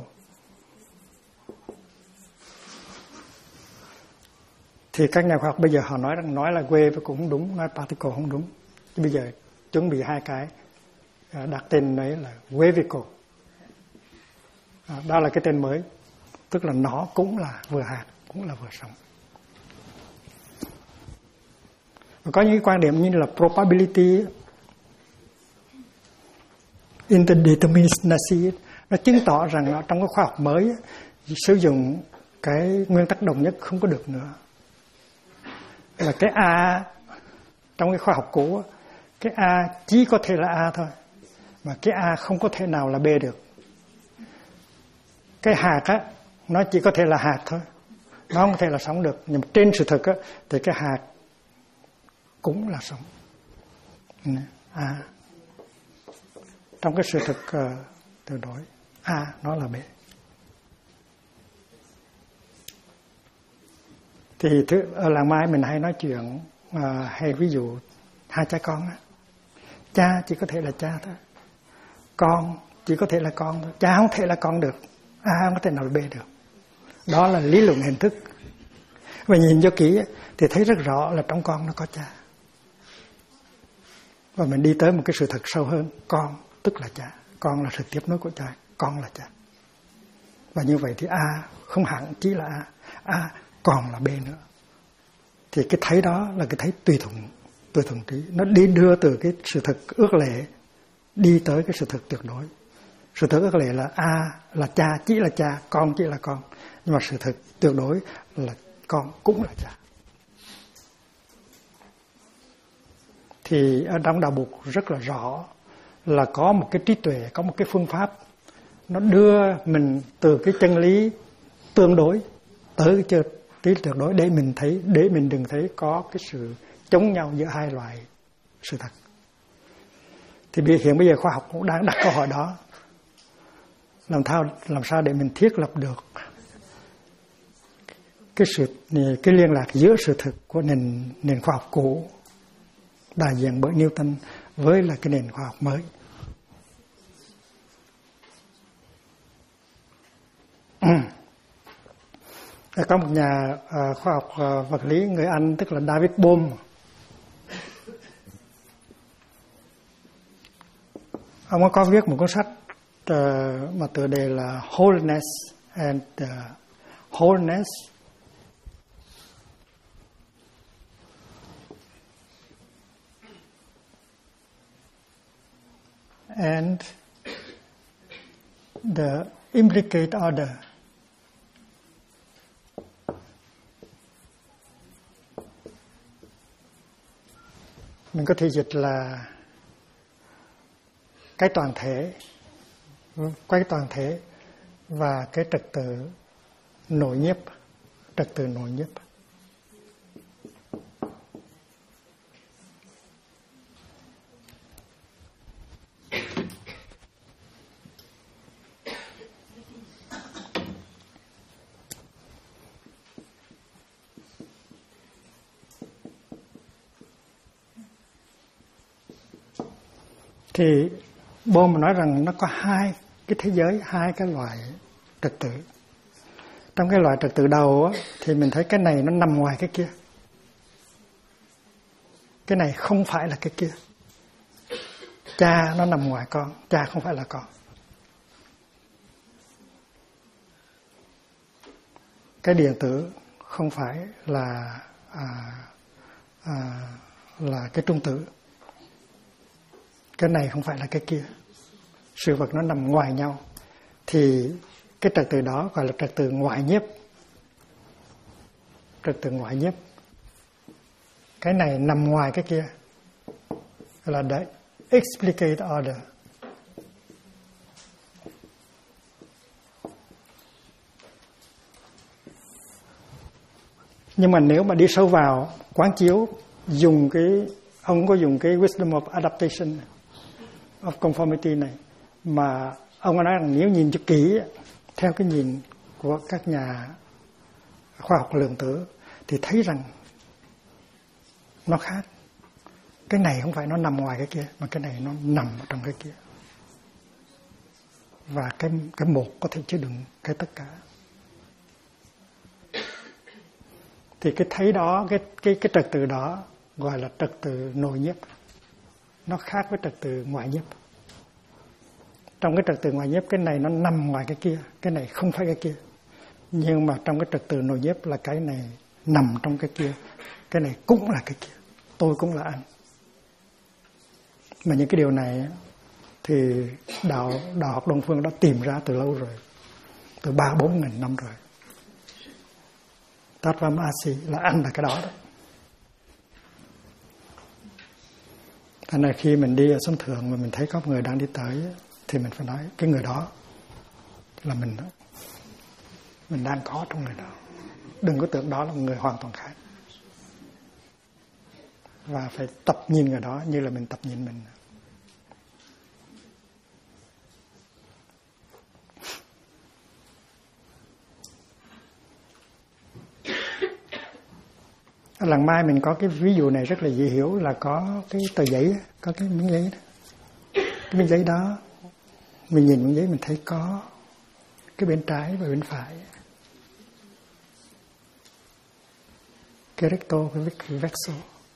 Thì các nhà khoa học bây giờ họ nói là wave cũng không đúng, nói particle không đúng. Bây giờ chuẩn bị hai cái, đặt tên đấy là wavicle. Đó là cái tên mới, tức là nó cũng là vừa hạt, cũng là vừa sóng. Và có những quan điểm như là probability interdeterminacy, nó chứng tỏ rằng trong cái khoa học mới sử dụng cái nguyên tắc đồng nhất không có được nữa. Là cái A trong cái khoa học cũ, cái A chỉ có thể là A thôi, mà cái A không có thể nào là B được. Cái hạt á, nó chỉ có thể là hạt thôi, nó không thể là sóng được. Nhưng trên sự thực á, thì cái hạt cũng là sóng. Trong cái sự thực tuyệt đối, A nó là B. Thì ở làng Mai mình hay nói chuyện, hay ví dụ hai cha con á. Cha chỉ có thể là cha thôi, con chỉ có thể là con thôi. Cha không thể là con được, A không có thể nào là B được. Đó là lý luận hình thức. Và nhìn cho kỹ thì thấy rất rõ là trong con nó có cha. Và mình đi tới một cái sự thật sâu hơn, con tức là cha, con là sự tiếp nối của cha, con là cha. Và như vậy thì A không hẳn chỉ là A còn là B nữa. Thì cái thấy đó là cái thấy tùy thuận trí. Nó đi đưa từ cái sự thật ước lệ đi tới cái sự thật tuyệt đối. Sự thật ước lệ là A là cha, chỉ là cha, con chỉ là con. Nhưng mà sự thật tuyệt đối là con cũng là cha. Thì ở trong đạo Bụt rất là rõ là có một cái trí tuệ, có một cái phương pháp nó đưa mình từ cái chân lý tương đối tới cái trí tuyệt đối để mình thấy, để mình đừng thấy có cái sự chống nhau giữa hai loại sự thật. Thì hiện bây giờ khoa học cũng đang đặt câu hỏi đó, làm sao để mình thiết lập được cái liên lạc giữa sự thực của nền khoa học cũ đại diện bởi Newton với là cái nền khoa học mới. Có một nhà khoa học vật lý người Anh tức là David Bohm. Ông có viết một cuốn sách mà tựa đề là Wholeness and Wholeness and the Implicate Order. Mình có thể dịch là cái toàn thể và cái trật tự nội nhiếp. Thì Bohm nói rằng nó có hai cái thế giới, hai cái loại trật tự. Trong cái loại trật tự đầu á, thì mình thấy cái này nó nằm ngoài cái kia. Cái này không phải là cái kia. Cha nó nằm ngoài con, cha không phải là con. Cái điện tử không phải là cái trung tử. Cái này không phải là cái kia. Sự vật nó nằm ngoài nhau. Thì cái trật tự đó gọi là trật tự ngoại nhiếp. Cái này nằm ngoài cái kia, gọi là the explicate order. Nhưng mà nếu mà đi sâu vào quán chiếu, ông có dùng cái wisdom of adaptation, of conformity này, mà ông nói rằng nếu nhìn cho kỹ theo cái nhìn của các nhà khoa học lượng tử thì thấy rằng nó khác. Cái này không phải nó nằm ngoài cái kia, mà cái này nó nằm ở trong cái kia. và cái một có thể chứa đựng cái tất cả. Thì cái thấy đó, cái trật tự đó gọi là trật tự nội nhiếp. Nó khác với trật tự ngoại nhiếp. Trong cái trật tự ngoại nhiếp, cái này nó nằm ngoài cái kia, cái này không phải cái kia. Nhưng mà trong cái trật tự nội nhiếp là cái này nằm trong cái kia, cái này cũng là cái kia, tôi cũng là anh. Mà những cái điều này thì đạo học Đông Phương đã tìm ra từ lâu rồi, từ 3-4 nghìn năm rồi. Tattvamasi là anh là cái đó. Thành ra khi mình đi ở sân thượng mà mình thấy có một người đang đi tới thì mình phải nói cái người đó là mình đó. Mình đang có trong người đó. Đừng có tưởng đó là một người hoàn toàn khác. Và phải tập nhìn người đó như là mình tập nhìn mình. Ở Làng Mai mình có cái ví dụ này rất là dễ hiểu, là có cái tờ giấy, có cái miếng giấy đó. Cái miếng giấy đó, mình nhìn miếng giấy mình thấy có cái bên trái và bên phải. Cái recto, cái verso.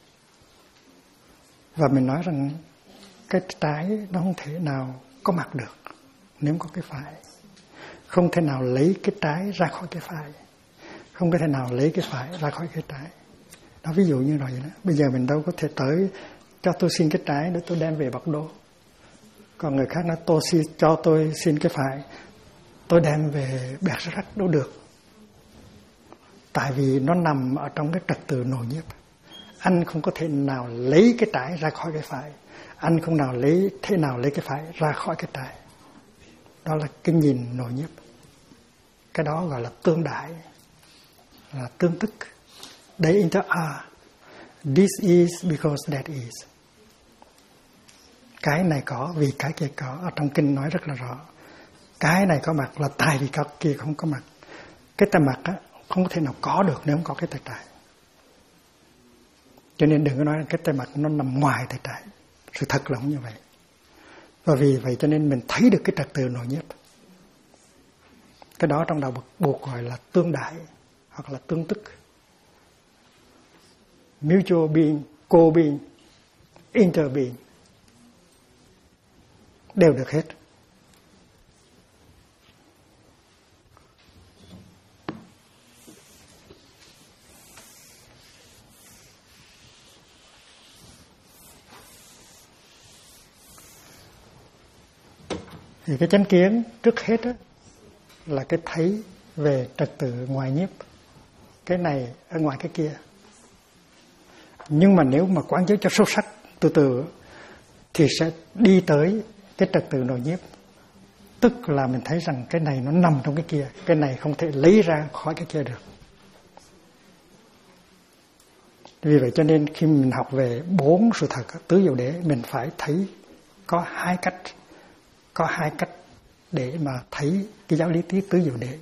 Và mình nói rằng cái trái nó không thể nào có mặt được nếu có cái phải. Không thể nào lấy cái trái ra khỏi cái phải. Không có thể nào lấy cái phải ra khỏi cái trái. Đó, ví dụ như rồi vậy đó. Bây giờ mình đâu có thể tới cho tôi xin cái trái để tôi đem về Bắc Đô. Còn người khác nói cho tôi xin cái phải, tôi đem về Bẹt Rắc đâu được. Tại vì nó nằm ở trong cái trật tự nội nhiếp. Anh không có thể nào lấy cái trái ra khỏi cái phải. Anh không thể nào lấy cái phải ra khỏi cái trái. Đó là cái nhìn nội nhiếp. Cái đó gọi là tương đại, là tương tức. They inter are. This is because that is. Cái này có vì cái kia có. Ở trong kinh nói rất là rõ. Cái này có mặt là tại vì cái kia không có mặt. Cái tay mặt á, không có thể nào có được nếu không có cái tay trái. Cho nên đừng có nói cái tay mặt nó nằm ngoài tay trái. Sự thật là không như vậy. Và vì vậy cho nên mình thấy được cái trật tự nội nhiếp. Cái đó trong đạo buộc gọi là tương đại hoặc là tương tức. Mutual being, co-being, interbeing đều được hết. Thì cái chánh kiến trước hết á, là cái thấy về trật tự ngoại nhiếp. Cái này ở ngoài cái kia. Nhưng mà nếu mà quán chiếu cho sâu sắc từ từ thì sẽ đi tới cái trật tự nội nhiếp. Tức là mình thấy rằng cái này nó nằm trong cái kia, cái này không thể lấy ra khỏi cái kia được. Vì vậy cho nên khi mình học về 4 sự thật tứ diệu đế, mình phải thấy có hai cách để mà thấy cái giáo lý tứ diệu đế.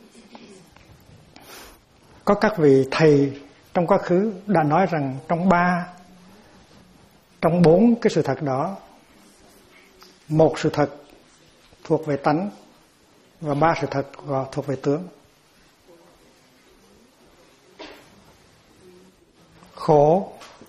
Có các vị thầy trong quá khứ đã nói rằng trong 4 cái sự thật đó, một sự thật thuộc về tánh và 3 sự thật thuộc về tướng. Khổ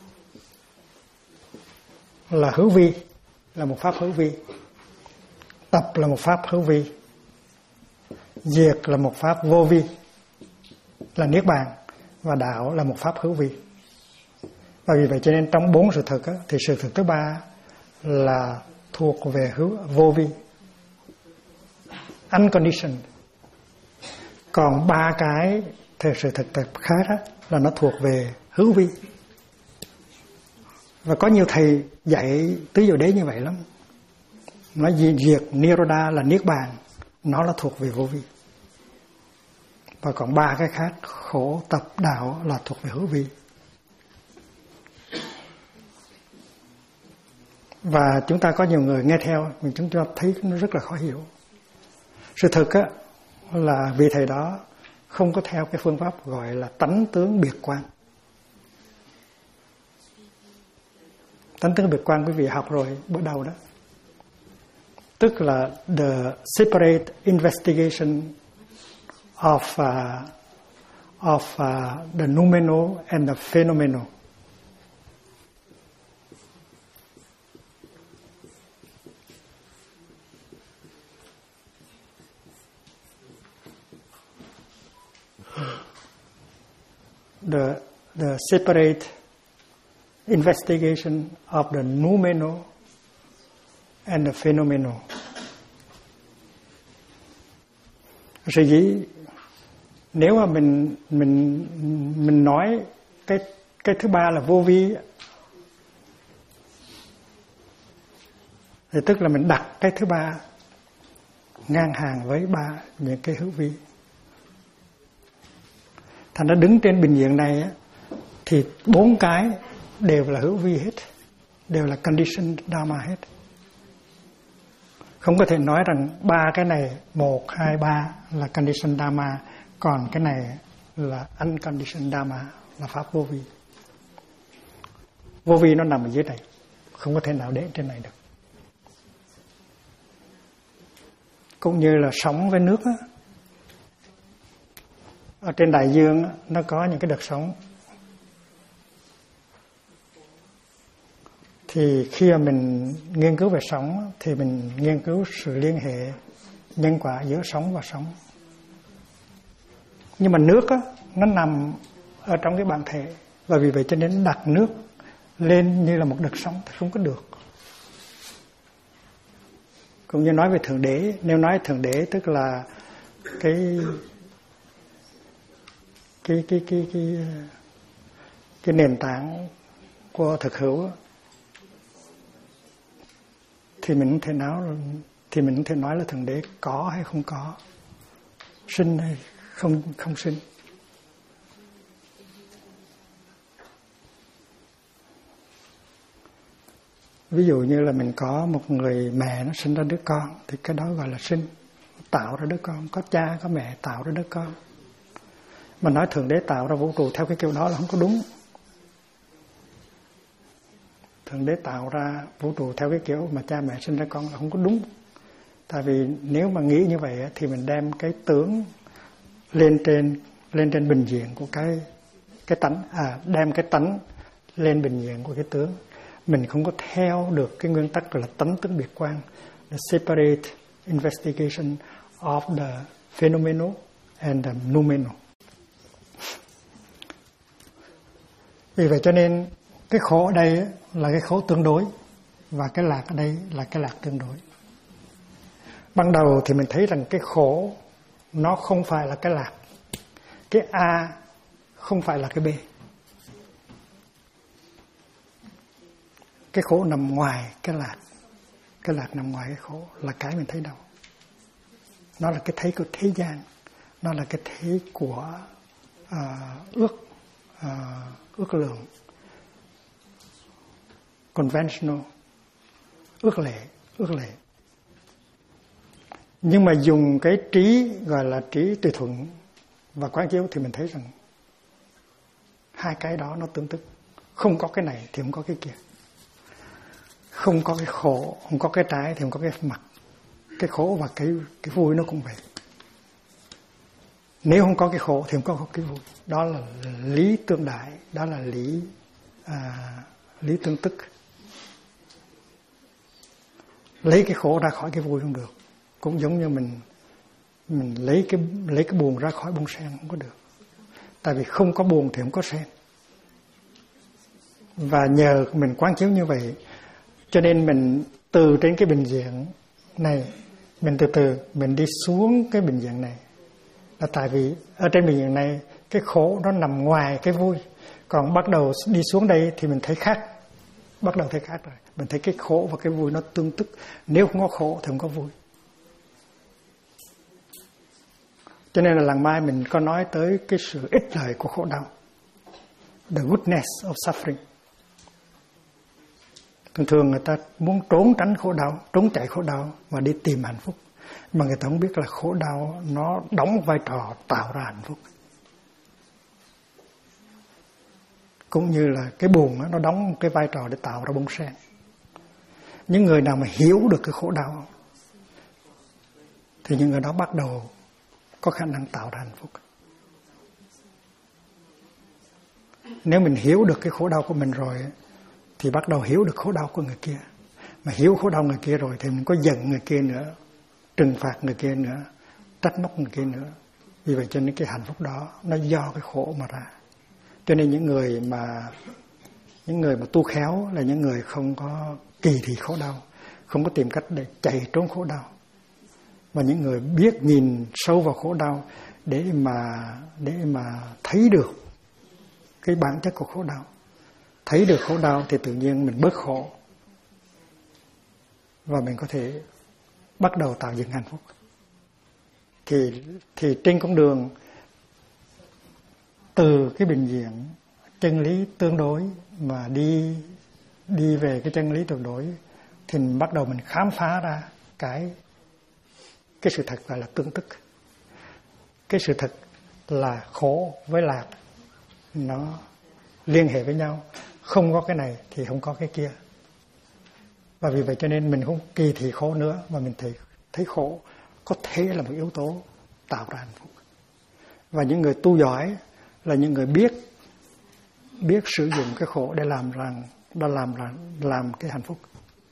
là hữu vi, là một pháp hữu vi. Tập là một pháp hữu vi. Diệt là một pháp vô vi, là niết bàn. Và đạo là một pháp hữu vi. Và vì vậy cho nên trong 4 sự thật thì sự thật thứ 3 là thuộc về vô vi, unconditioned. Còn 3 cái thì sự thật khác là nó thuộc về hữu vi. Và có nhiều thầy dạy tứ diệu đế như vậy lắm. Nói diệt Niroda là niết bàn, nó là thuộc về vô vi. Và còn 3 cái khác, khổ, tập, đạo là thuộc về hữu vi. Và chúng ta có nhiều người nghe theo, nhưng chúng ta thấy nó rất là khó hiểu. Sự thực là vị thầy đó không có theo cái phương pháp gọi là tánh tướng biệt quan. Tánh tướng biệt quan quý vị học rồi bữa đầu đó. tức là the separate investigation of the noumenal and the phenomenal. The separate investigation of the noumenal and the phenomenal. Sở dĩ nếu mà mình nói cái thứ ba là vô vi, thì tức là mình đặt cái thứ ba ngang hàng với những cái hữu vi. Thành ra đứng trên bình diện này á, thì 4 cái đều là hữu vi hết, đều là condition dharma hết. Không có thể nói rằng 3 cái này 1, 2, 3 là condition dharma, còn cái này là unconditioned dharma, là pháp vô vi. Vô vi nó nằm ở dưới này, không có thể nào để trên này được. Cũng như là sóng với nước á, ở trên đại dương á, nó có những cái đợt sóng. Thì khi mà mình nghiên cứu về sóng thì mình nghiên cứu sự liên hệ nhân quả giữa sóng và sóng. Nhưng mà nước á, nó nằm ở trong cái bản thể, và vì vậy cho nên đặt nước lên như là một đợt sóng thì không có được. Cũng như nói về Thượng Đế, nếu nói Thượng Đế tức là cái nền tảng của thực hữu, thì mình không thể nói là Thượng Đế có hay không có, sinh hay không sinh. Ví dụ như là mình có một người mẹ nó sinh ra đứa con, thì cái đó gọi là sinh, tạo ra đứa con, có cha có mẹ tạo ra đứa con. Mà nói Thượng Đế tạo ra vũ trụ theo cái kiểu đó là không có đúng. Thượng Đế tạo ra vũ trụ theo cái kiểu mà cha mẹ sinh ra con là không có đúng. Tại vì nếu mà nghĩ như vậy thì mình đem cái tướng lên trên bình diện của cái tánh, đem cái tánh lên bình diện của cái tướng. Mình không có theo được cái nguyên tắc là tánh tướng biệt quan, the separate investigation of the phenomenal and the noumenal. Vì vậy cho nên cái khổ ở đây là cái khổ tương đối, và cái lạc ở đây là cái lạc tương đối. Ban đầu thì mình thấy rằng cái khổ nó không phải là cái lạc, cái A không phải là cái B. Cái khổ nằm ngoài cái lạc nằm ngoài cái khổ là cái mình thấy đâu. Nó là cái thấy của thế gian, nó là cái thế của ước lượng, conventional, ước lệ. Nhưng mà dùng cái trí gọi là trí tùy thuận và quán chiếu thì mình thấy rằng hai cái đó nó tương tức. Không có cái này thì không có cái kia. Không có cái khổ, không có cái trái thì không có cái mặt. Cái khổ và cái vui nó cũng vậy. Nếu không có cái khổ thì không có cái vui. Đó là lý tương đại, đó là lý tương tức. Lấy cái khổ ra khỏi cái vui không được. Cũng giống như mình lấy cái buồn ra khỏi bông sen không có được. Tại vì không có buồn thì không có sen. Và nhờ mình quán chiếu như vậy, cho nên mình từ trên cái bình diện này, mình từ từ mình đi xuống cái bình diện này. Là tại vì ở trên bình diện này cái khổ nó nằm ngoài cái vui, còn bắt đầu đi xuống đây thì mình thấy khác. Bắt đầu thấy khác rồi. Mình thấy cái khổ và cái vui nó tương tức. Nếu không có khổ thì không có vui. Cho nên là lần mai mình có nói tới cái sự ích lợi của khổ đau, the goodness of suffering. Thường người ta muốn trốn tránh khổ đau, trốn chạy khổ đau và đi tìm hạnh phúc. Mà người ta không biết là khổ đau nó đóng vai trò tạo ra hạnh phúc. Cũng như là cái buồn nó đóng cái vai trò để tạo ra bông sen. Những người nào mà hiểu được cái khổ đau thì những người đó bắt đầu có khả năng tạo ra hạnh phúc. Nếu mình hiểu được cái khổ đau của mình rồi thì bắt đầu hiểu được khổ đau của người kia. Mà hiểu khổ đau người kia rồi thì mình có giận người kia nữa, trừng phạt người kia nữa, trách móc người kia nữa. Vì vậy cho nên cái hạnh phúc đó nó do cái khổ mà ra. Cho nên những người mà tu khéo là những người không có kỳ thị khổ đau, không có tìm cách để chạy trốn khổ đau. Và những người biết nhìn sâu vào khổ đau để mà thấy được cái bản chất của khổ đau. Thấy được khổ đau thì tự nhiên mình bớt khổ. Và mình có thể bắt đầu tạo dựng hạnh phúc. Thì trên con đường từ cái bình diện chân lý tương đối mà đi về cái chân lý tuyệt đối thì mình bắt đầu mình khám phá ra cái sự thật gọi là tương tức. Cái sự thật là khổ với lạc nó liên hệ với nhau, không có cái này thì không có cái kia. Và vì vậy cho nên mình không kỳ thị khổ nữa, mà mình thấy khổ có thể là một yếu tố tạo ra hạnh phúc. Và những người tu giỏi là những người biết sử dụng cái khổ để làm cái hạnh phúc.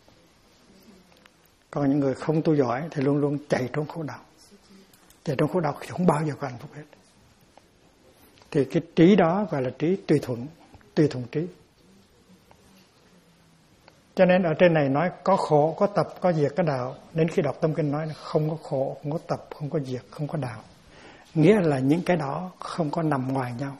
Còn những người không tu giỏi thì luôn luôn chạy trốn khổ đau. Chạy trốn khổ đau thì không bao giờ có hạnh phúc hết. Thì cái trí đó gọi là trí tùy thuận trí. Cho nên ở trên này nói có khổ, có tập, có diệt, có đạo. Đến khi đọc tâm kinh nói là không có khổ, không có tập, không có diệt, không có đạo. Nghĩa là những cái đó không có nằm ngoài nhau.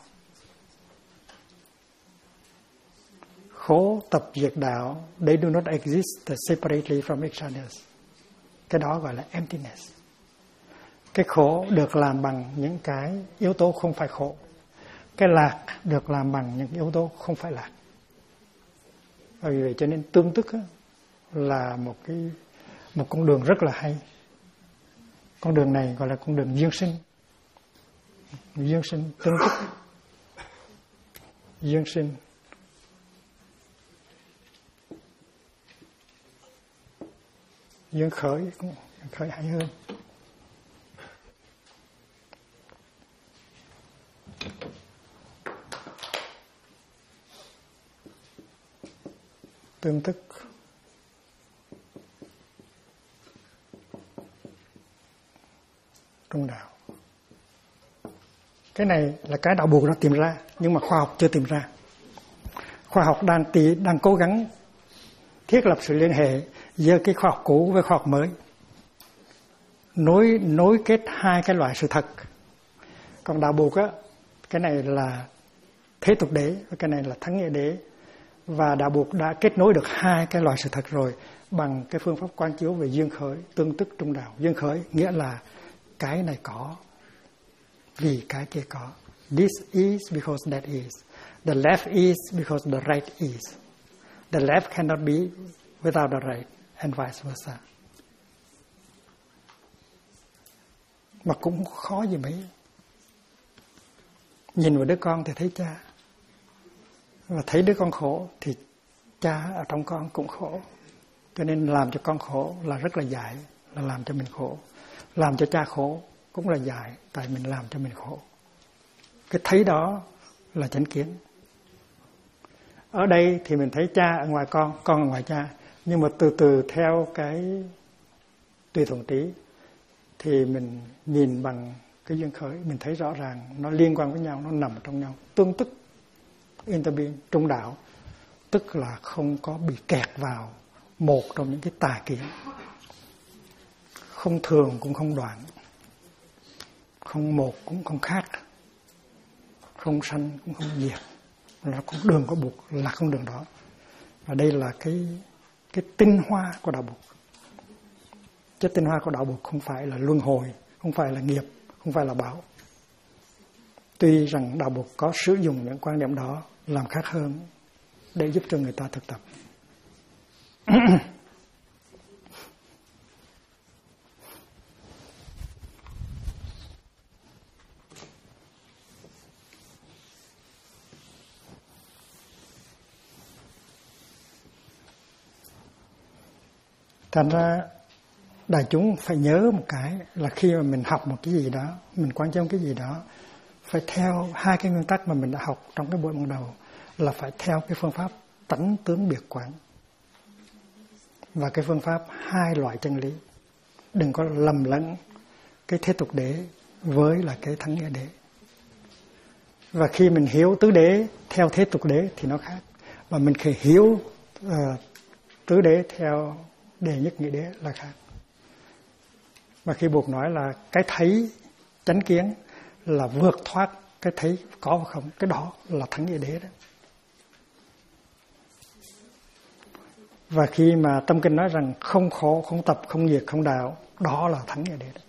Khổ, tập, diệt, đạo, they do not exist separately from each other. Cái đó gọi là emptiness. Cái khổ được làm bằng những cái yếu tố không phải khổ. Cái lạc được làm bằng những yếu tố không phải lạc. Vì vậy cho nên tương tức là một con đường rất là hay. Con đường này gọi là con đường duyên sinh. Duyên sinh, tương tức. Duyên sinh. Duyên khởi hay hơn. Tương tức. Trung đạo. Cái này là cái đạo Buddha đã tìm ra, nhưng mà khoa học chưa tìm ra. Khoa học đang cố gắng thiết lập sự liên hệ giữa cái khoa học cũ với khoa học mới, nối kết hai cái loại sự thật. Còn đạo Buddha cái này là thế tục đế, cái này là thắng nghĩa đế. Và đạo Buddha đã kết nối được hai cái loại sự thật rồi bằng cái phương pháp quán chiếu về duyên khởi, tương tức trung đạo. Duyên khởi nghĩa là cái này có vì cái kia có. This is because that is. The left is because the right is. The left cannot be without the right and vice versa. Mà cũng khó gì mấy. Nhìn vào đứa con thì thấy cha. Và thấy đứa con khổ thì cha ở trong con cũng khổ. Cho nên làm cho con khổ là rất là dại, là làm cho mình khổ. Làm cho cha khổ cũng là dại, tại mình làm cho mình khổ. Cái thấy đó là chánh kiến. Ở đây thì mình thấy cha ở ngoài con ở ngoài cha. Nhưng mà từ từ theo cái tùy thuận trí thì mình nhìn bằng cái duyên khởi, mình thấy rõ ràng nó liên quan với nhau, nó nằm trong nhau. Tương tức, interbeing, trung đạo, tức là không có bị kẹt vào một trong những cái tà kiến. Không thường cũng không đoạn, không một cũng không khác, không sanh cũng không diệt. Là con đường của Bụt là con đường đó. Và đây là cái tinh hoa của đạo Bụt. Chứ tinh hoa của đạo Bụt không phải là luân hồi, không phải là nghiệp, không phải là báo. Tuy rằng đạo Bụt có sử dụng những quan điểm đó làm khác hơn để giúp cho người ta thực tập. Thành ra Đại chúng phải nhớ một cái là khi mà mình học một cái gì đó, mình quan tâm cái gì đó, phải theo hai cái nguyên tắc mà mình đã học trong cái buổi ban đầu, là phải theo cái phương pháp tánh tướng biệt quán và cái phương pháp hai loại chân lý. Đừng có lầm lẫn cái thế tục đế với là cái thắng nghĩa đế. Và khi mình hiểu tứ đế theo thế tục đế thì nó khác, và mình khi hiểu tứ đế theo đệ nhất nghĩa đế là khác. Và khi Buộc nói là cái thấy chánh kiến là vượt thoát cái thấy có và không, cái đó là thắng nghĩa đế đó. Và khi mà Tâm Kinh nói rằng không khổ, không tập, không diệt, không đạo, đó là thắng nghĩa đế đó.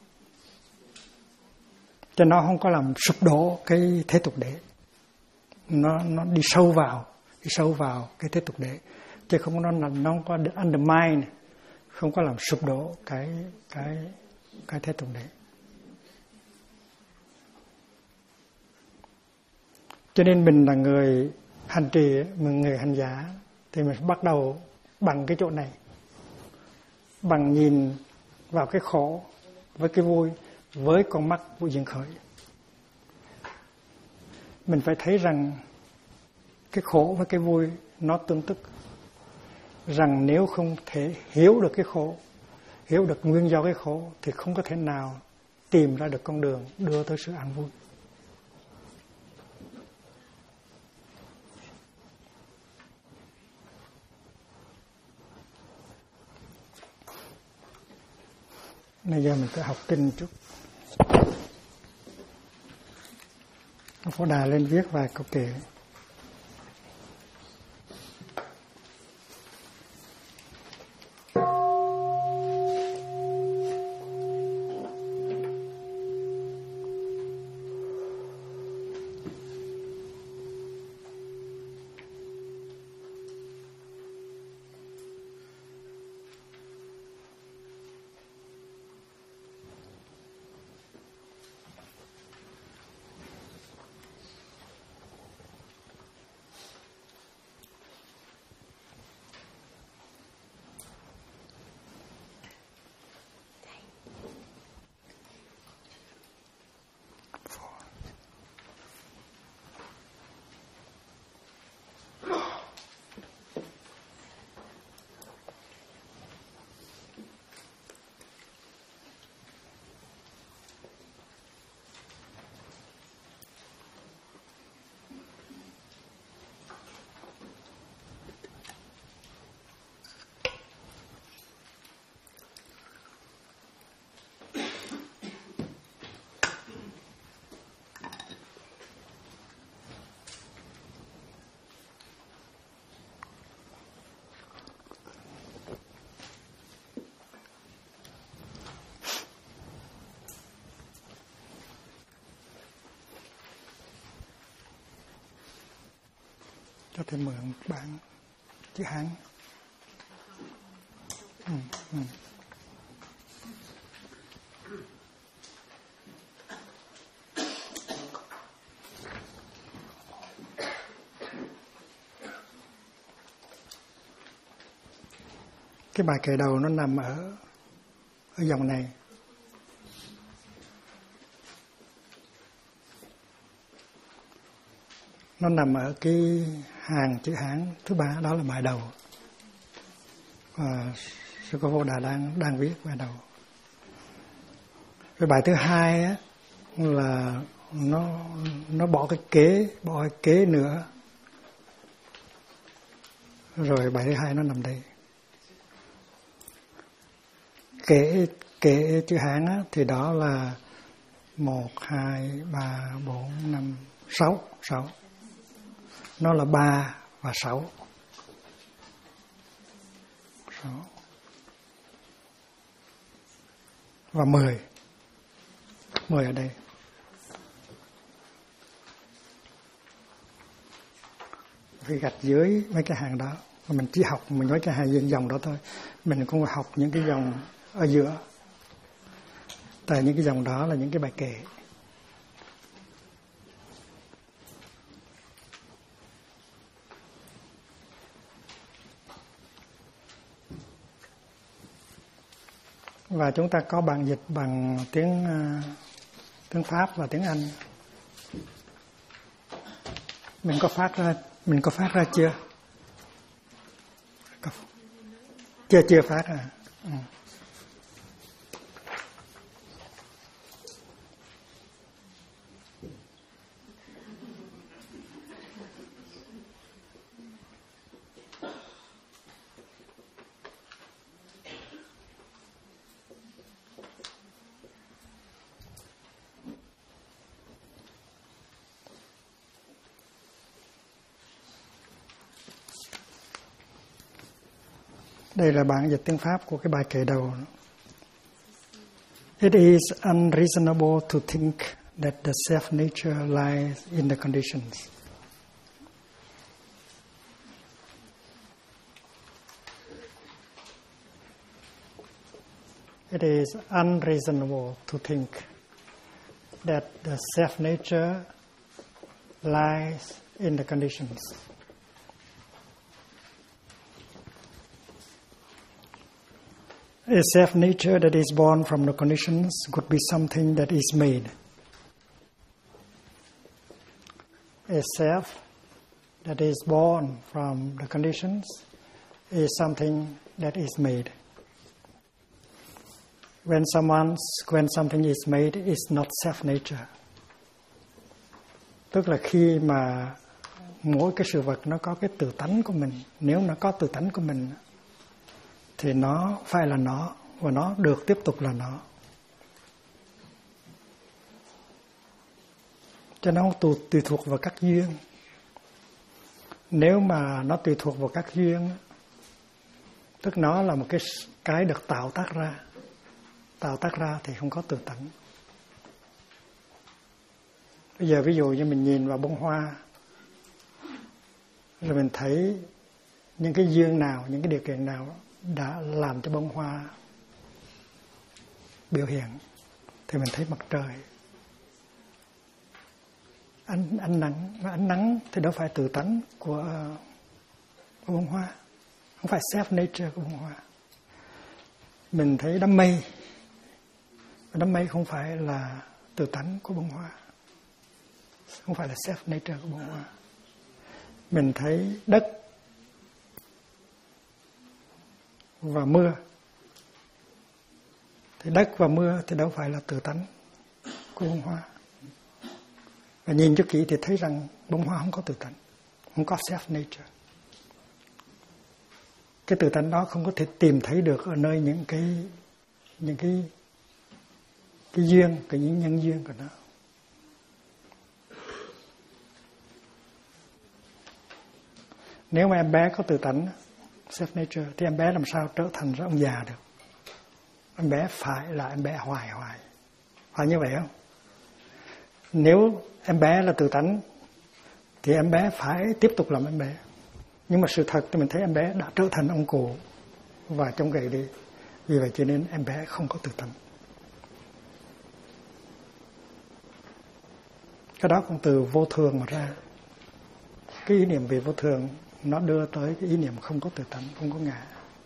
Cho nó không có làm sụp đổ cái thế tục đế, nó đi sâu vào cái thế tục đế, chứ không nó không có undermine, không có làm sụp đổ cái thế tục đế. Cho nên mình là người hành trì, mình người hành giả, thì mình bắt đầu bằng cái chỗ này, bằng nhìn vào cái khổ với cái vui với con mắt của duyên khởi. Mình phải thấy rằng cái khổ với cái vui nó tương tức, rằng nếu không thể hiểu được cái khổ, hiểu được nguyên do cái khổ, thì không có thể nào tìm ra được con đường đưa tới sự an vui. Bây giờ mình phải học kinh chút. Phổ Đà lên viết vài câu kệ. Cho thầy mượn bản chữ Hán. Cái bài kệ đầu nó nằm ở dòng này. Nó nằm ở cái hàng chữ Hán thứ ba, đó là bài đầu. Và sư cô Phổ Đà đang viết bài đầu. Cái bài thứ hai á, là nó bỏ cái kế nữa. Rồi bài thứ hai nó nằm đây. Kệ chữ Hán á, thì đó là 1, 2, 3, 4, 5, 6. Nó là 3 và 6. Và 10. 10 ở đây. Phải gạch dưới mấy cái hàng đó. Mình chỉ học mình nói cái hai dòng đó thôi. Mình không học những cái dòng ở giữa. Tại những cái dòng đó là những cái bài kệ. Và chúng ta có bản dịch bằng tiếng Pháp và tiếng Anh. Mình có phát ra chưa? Chưa phát à? Đây là bản dịch tiếng Pháp của cái bài kệ đầu. It is unreasonable to think that the self-nature lies in the conditions. It is unreasonable to think that the self-nature lies in the conditions. A self-nature that is born from the conditions could be something that is made. A self that is born from the conditions is something that is made. When something is made, it's not self-nature. Tức là khi mà mỗi cái sự vật nó có cái tự tánh của mình, nếu nó có tự tánh của mình thì nó phải là nó và nó được tiếp tục là nó. Cho nó không tùy thuộc vào các duyên. Nếu mà nó tùy thuộc vào các duyên, tức nó là một cái được tạo tác ra. Tạo tác ra thì không có tự tánh. Bây giờ ví dụ như mình nhìn vào bông hoa, rồi mình thấy những cái duyên nào, những cái điều kiện nào đã làm cho bông hoa biểu hiện, thì mình thấy mặt trời, ánh nắng thì đâu phải tự tánh của bông hoa, không phải self-nature của bông hoa. Mình thấy đám mây không phải là tự tánh của bông hoa, không phải là self-nature của bông hoa. Mình thấy đất và mưa, thì đất và mưa thì đâu phải là tự tánh của bông hoa. Và nhìn cho kỹ thì thấy rằng bông hoa không có tự tánh, không có self-nature. Cái tự tánh đó không có thể tìm thấy được ở nơi những cái duyên, những nhân duyên của nó. Nếu mà em bé có tự tánh, self-nature, thì em bé làm sao trở thành ra ông già được? Em bé phải là em bé hoài. Phải như vậy không? Nếu em bé là tự tánh, thì em bé phải tiếp tục làm em bé. Nhưng mà sự thật thì mình thấy em bé đã trở thành ông cụ và trông gầy đi. Vì vậy cho nên em bé không có tự tánh. Cái đó cũng từ vô thường mà ra. Cái ý niệm về vô thường nó đưa tới cái ý niệm không có tự tánh, không có ngã.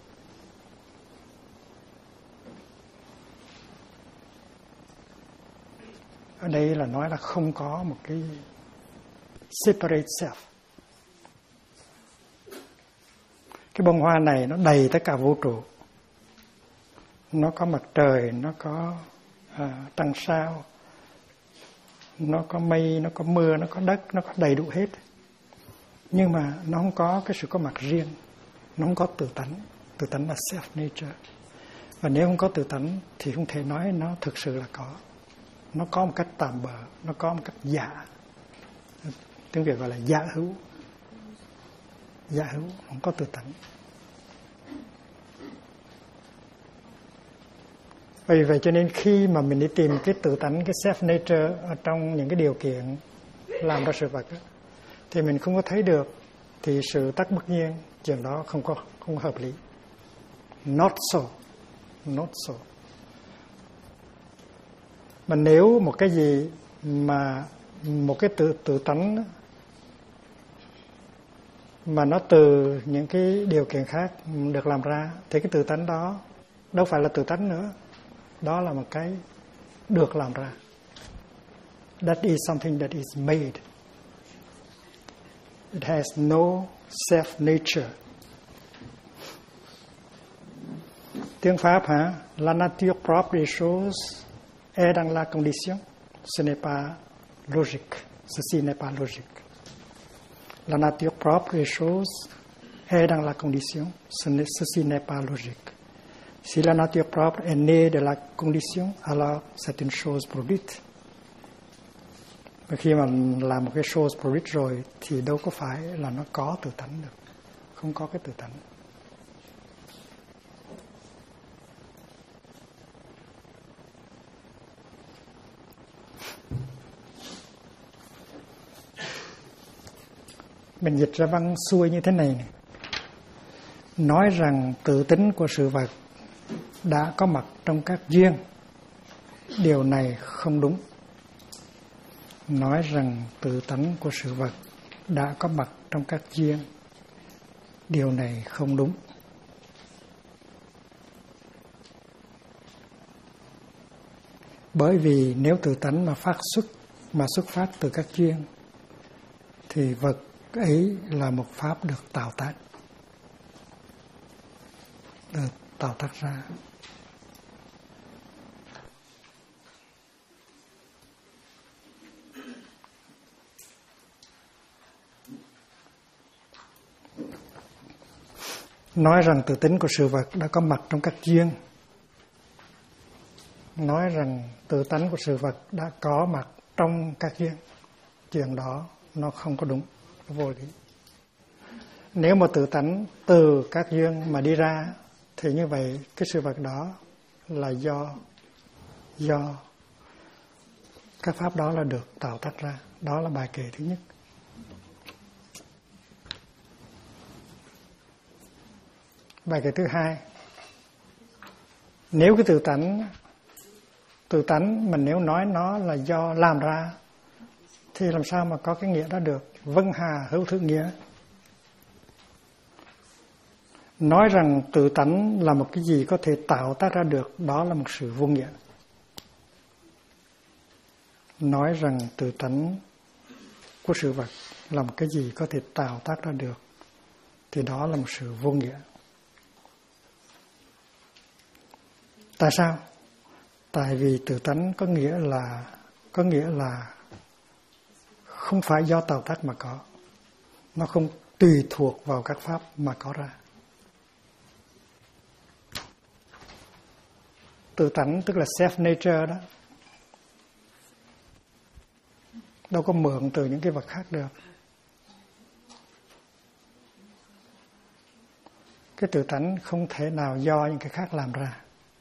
Ở đây là nói là không có một cái separate self. Cái bông hoa này nó đầy tất cả vũ trụ. Nó có mặt trời, nó có trăng sao, nó có mây, nó có mưa, nó có đất, nó có đầy đủ hết. Nhưng mà nó không có cái sự có mặt riêng, nó không có tự tánh là self-nature. Và nếu không có tự tánh thì không thể nói nó thực sự là có. Nó có một cách tạm bợ, nó có một cách giả. Tiếng Việt gọi là giả hữu. Giả hữu, không có tự tánh. Vì vậy cho nên khi mà mình đi tìm cái tự tánh, cái self-nature ở trong những cái điều kiện làm ra sự vật đó, thì mình không có thấy được, thì sự tắc bất nhiên, chuyện đó không hợp lý. Not so. Mà nếu một cái gì mà một cái tự tánh mà nó từ những cái điều kiện khác được làm ra, thì cái tự tánh đó đâu phải là tự tánh nữa, Đó là một cái được làm ra. That is something that is made. It has no self-nature. Tiếng Pháp hả? La nature propre des choses est dans la condition. Ce n'est pas logique. Ceci n'est pas logique. La nature propre des choses est dans la condition. Ceci n'est pas logique. Si la nature propre est née de la condition, alors c'est une chose produite. Và khi mà làm một cái chose produite rồi thì đâu có phải là nó có tự tánh được. Không có cái tự tánh. Mình dịch ra văn xuôi như thế này này. Nói rằng tự tính của sự vật đã có mặt trong các duyên, điều này không đúng. Nói rằng tự tánh của sự vật đã có mặt trong các duyên, điều này không đúng. Bởi vì nếu tự tánh mà xuất phát từ các duyên thì vật ấy là một pháp được tạo tác ra. Nói rằng tự tính của sự vật đã có mặt trong các duyên. Nói rằng tự tánh của sự vật đã có mặt trong các duyên. Chuyện đó nó không có đúng, nó vô lý. Nếu mà tự tánh từ các duyên mà đi ra thì như vậy cái sự vật đó là do các pháp đó là được tạo tác ra. Đó là bài kệ thứ nhất. Bài kệ thứ hai. Nếu cái tự tánh mình nếu nói nó là do làm ra thì làm sao mà có cái nghĩa đó được? Vân hà hữu thứ nghĩa. Nói rằng tự tánh là một cái gì có thể tạo tác ra được, đó là một sự vô nghĩa. Nói rằng tự tánh của sự vật là một cái gì có thể tạo tác ra được thì đó là một sự vô nghĩa. Tại sao? Tại vì tự tánh có nghĩa là không phải do tạo tác mà có. Nó không tùy thuộc vào các pháp mà có ra. Tự tánh tức là self-nature đó. Đâu có mượn từ những cái vật khác được. Cái tự tánh không thể nào do những cái khác làm ra.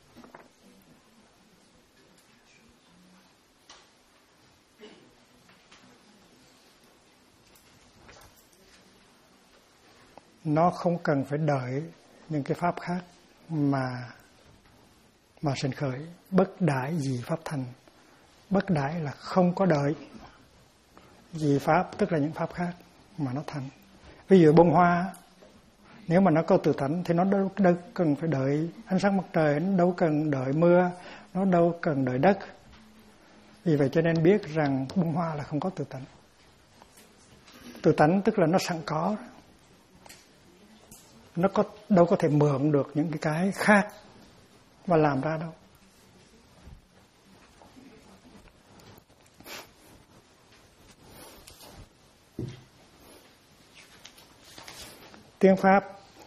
Nó không cần phải đợi những cái pháp khác mà sinh khởi. Bất đãi gì pháp thành. Bất đãi là không có đợi gì pháp, tức là những pháp khác mà nó thành. Ví dụ bông hoa, nếu mà nó có tự tánh thì nó đâu cần phải đợi ánh sáng mặt trời, nó đâu cần đợi mưa, nó đâu cần đợi đất. Vì vậy cho nên biết rằng bông hoa là không có tự tánh. Tự tánh tức là nó sẵn có. Nó đâu có thể mượn được những cái khác và làm ra đâu. Tiếng Pháp.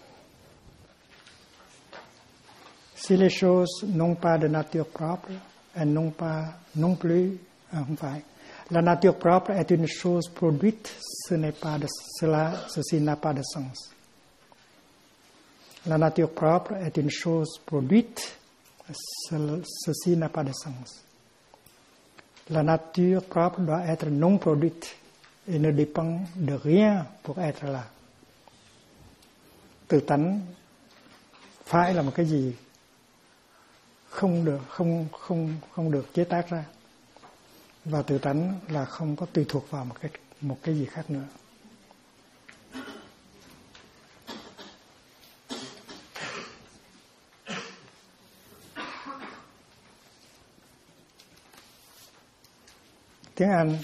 Si les choses n'ont pas de nature propre, elles n'ont pas non plus, không phải. La nature propre est une chose produite, ce n'est pas de cela, ceci n'a pas de sens. La nature propre est une chose produite, ceci n'a pas de sens. La nature propre doit être non produite et ne dépend de rien pour être là. Tự tánh phải là một cái gì không được chế tác ra, và tự tánh là không có tùy thuộc vào một cái gì khác nữa. Tiếng Anh,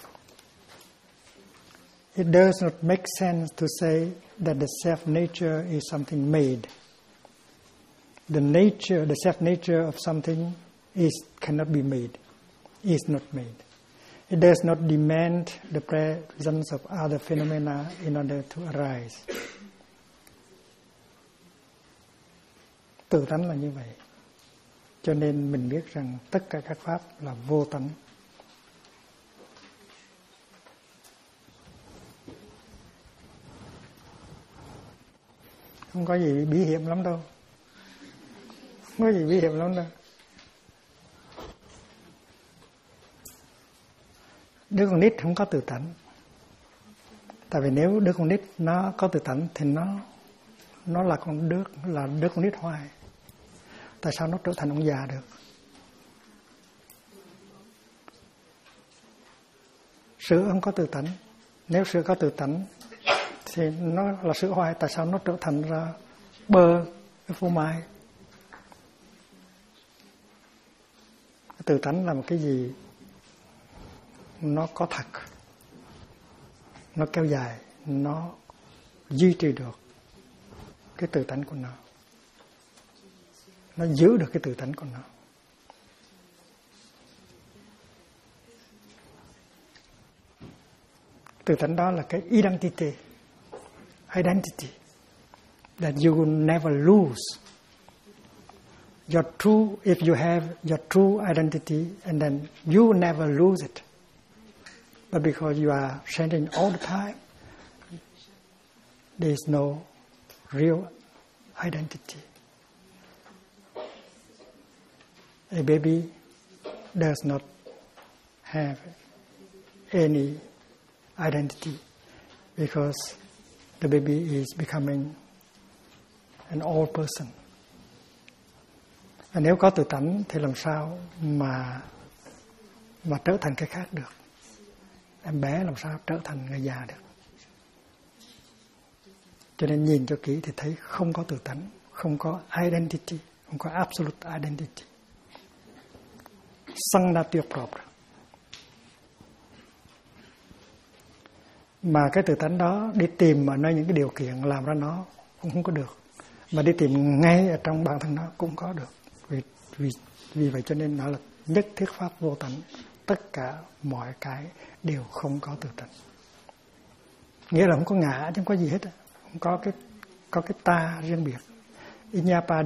it does not make sense to say that the self-nature is something made. The self-nature of something cannot be made, is not made. It does not demand the presence of other phenomena in order to arise. Tự tánh là như vậy. Cho nên mình biết rằng tất cả các pháp là vô tánh. Không có gì bí hiểm lắm đâu. Không có gì bí hiểm lắm đâu. Đứa con nít không có tự tánh. Tại vì nếu đứa con nít nó có tự tánh thì nó là đứa con nít hoài. Tại sao nó trở thành ông già được? Sữa không có tự tánh. Nếu sữa có tự tánh thì nó là sữa hoài. Tại sao nó trở thành ra bơ, cái phô mai? Tự tánh là một cái gì nó có thật, nó kéo dài, nó duy trì được cái tự tánh của nó giữ được cái tự tánh của nó. Tự tánh đó là cái identity that you will never lose. If you have your true identity, and then you never lose it. But because you are changing all the time, there is no real identity. A baby does not have any identity because the baby is becoming an old person. Và nếu có tự tánh thì làm sao mà trở thành cái khác được? Em bé làm sao trở thành người già được? Cho nên nhìn cho kỹ thì thấy không có tự tánh, không có identity, không có absolute identity. Sans nature propre. Mà cái tự tánh đó đi tìm ở nơi những cái điều kiện làm ra nó cũng không có được. Mà đi tìm ngay ở trong bản thân nó cũng có được. Vì vậy cho nên nó là nhất thiết pháp vô tánh. Tất cả mọi cái đều không có tự tánh. Nghĩa là không có ngã chứ không có gì hết. Không có cái ta riêng biệt. Il n'y a pas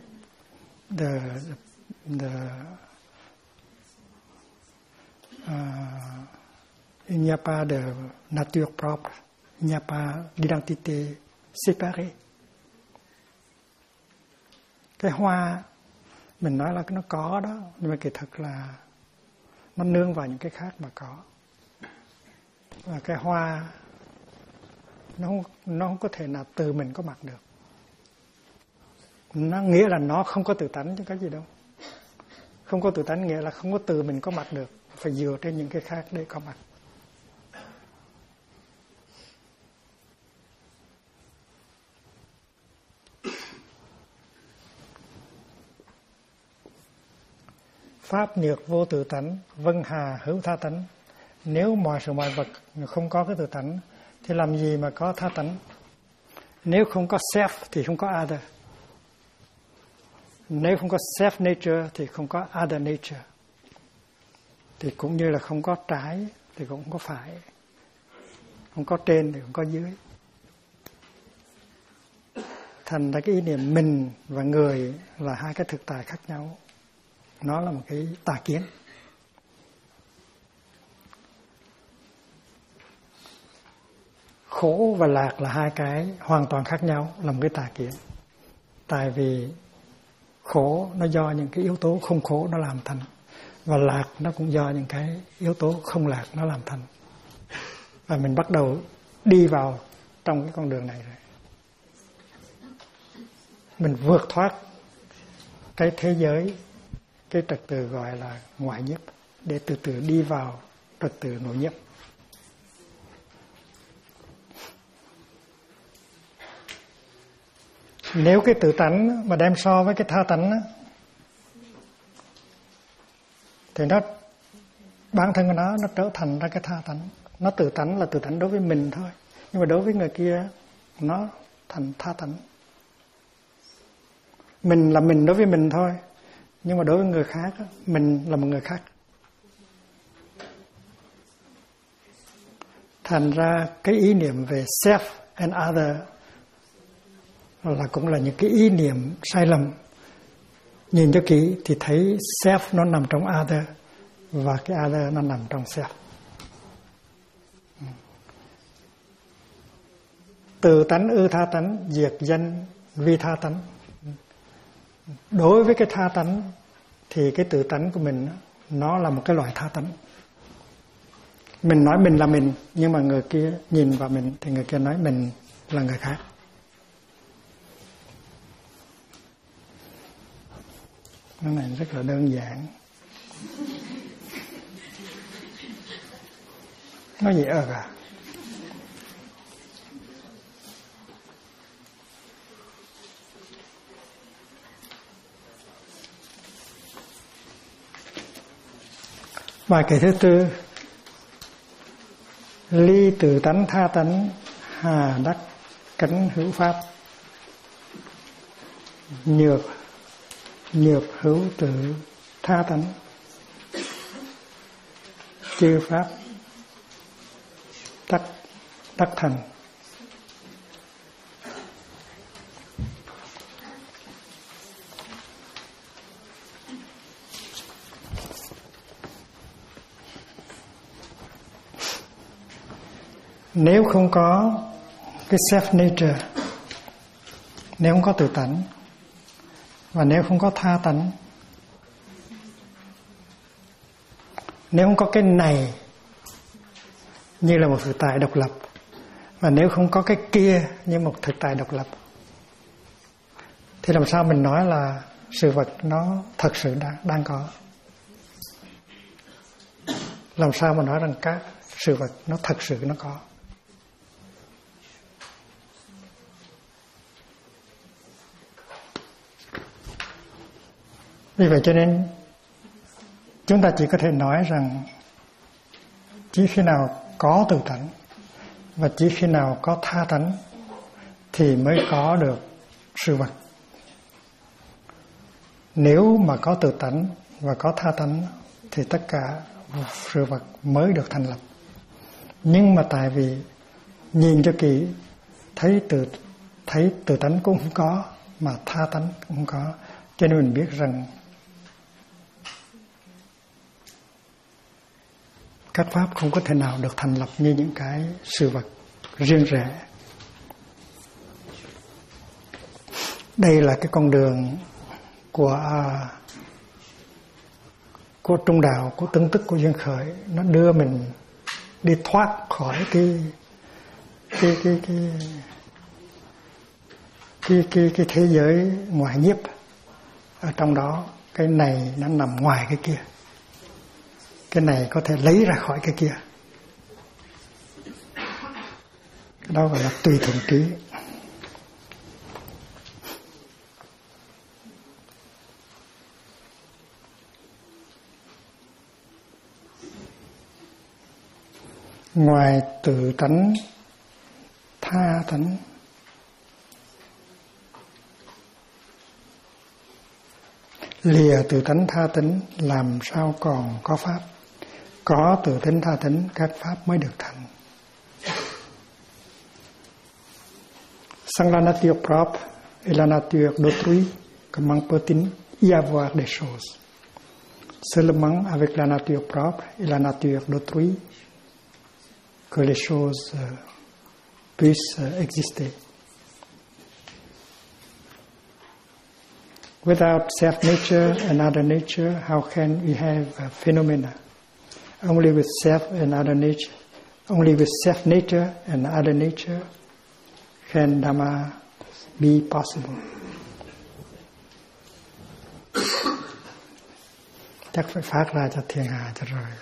il n'y a pas de nature propre. Il n'y a pas d'identité séparée. Cái hoa mình nói là nó có đó, nhưng mà kỳ thực là nó nương vào những cái khác mà có. Và cái hoa nó không có thể nào từ mình có mặt được. Nó nghĩa là nó không có tự tánh chứ có gì đâu. Không có tự tánh nghĩa là không có từ mình có mặt được, phải dựa trên những cái khác để có mặt. Pháp nhược vô tự tánh, vân hà hữu tha tánh. Nếu mọi sự mọi vật không có cái tự tánh thì làm gì mà có tha tánh? Nếu không có self thì không có other. Nếu không có self nature thì không có other nature. Thì cũng như là không có trái thì cũng không có phải. Không có trên thì không có dưới. Thành ra cái ý niệm mình và người là hai cái thực tại khác nhau. Nó là một cái tà kiến. Khổ và lạc là hai cái hoàn toàn khác nhau, là một cái tà kiến. Tại vì khổ nó do những cái yếu tố không khổ nó làm thành, và lạc nó cũng do những cái yếu tố không lạc nó làm thành. Và mình bắt đầu đi vào trong cái con đường này rồi. Mình vượt thoát cái thế giới, cái trật tự gọi là ngoại nhiếp, để từ từ đi vào trật tự nội nhiếp. Nếu cái tự tánh mà đem so với cái tha tánh á, thì bản thân của nó trở thành ra cái tha tánh. Nó tự tánh là tự tánh đối với mình thôi, nhưng mà đối với người kia nó thành tha tánh. Mình là mình đối với mình thôi, nhưng mà đối với người khác mình là một người khác. Thành ra cái ý niệm về self and other là cũng là những cái ý niệm sai lầm. Nhìn cho kỹ thì thấy self nó nằm trong other và cái other nó nằm trong self. Từ tánh ư tha tánh, diệt danh vi tha tánh. Đối với cái tha tánh thì cái tự tánh của mình nó là một cái loại tha tánh. Mình nói mình là mình, nhưng mà người kia nhìn vào mình thì người kia nói mình là người khác. Cái này rất là đơn giản. Nói gì à? Bài kệ thứ tư: ly tự tánh tha tánh, hà đắc cánh hữu pháp. Nhược hữu tự tha tánh, chư pháp đắc thành. Nếu không có cái self nature, nếu không có tự tánh, và nếu không có tha tánh, nếu không có cái này như là một thực tại độc lập, và nếu không có cái kia như một thực tại độc lập, thì làm sao mình nói là sự vật nó thật sự đang có? Làm sao mà nói rằng các sự vật nó thật sự nó có? Vì vậy cho nên chúng ta chỉ có thể nói rằng chỉ khi nào có tự tánh và chỉ khi nào có tha tánh thì mới có được sự vật. Nếu mà có tự tánh và có tha tánh thì tất cả sự vật mới được thành lập. Nhưng mà tại vì nhìn cho kỹ thấy tự tánh cũng không có, mà tha tánh cũng không có, cho nên mình biết rằng các pháp không có thể nào được thành lập như những cái sự vật riêng rẽ. Đây là cái con đường của trung đạo, của tương tức, của duyên khởi. Nó đưa mình đi thoát khỏi cái thế giới ngoại nhiếp. Ở trong đó cái này nó nằm ngoài cái kia. Cái này có thể lấy ra khỏi cái kia. Cái đó gọi là tùy thuận trí. Ngoài tự tánh tha tánh, lìa tự tánh tha tánh, làm sao còn có pháp? Có tự tánh tha tánh, các pháp mới được thành. Sans la nature propre et la nature d'autrui, comment peut-il y avoir des choses? Seulement avec la nature propre et la nature d'autrui que les choses puissent exister. Without self-nature and other nature, how can we have phenomena? Only with self and other nature, only with self-nature and other nature can Dhamma be possible. Chắc phải phát ra cho thiên hạ cho rồi.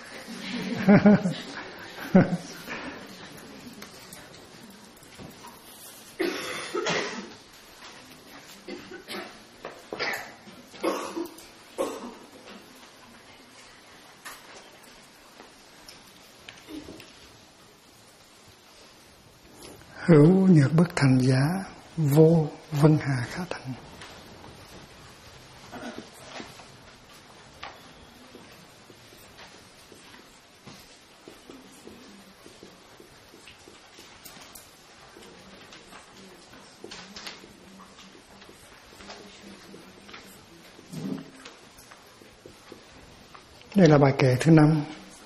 Hữu nhược bất thành giả, vô vân hà khả thành. Đây là bài kệ thứ 5.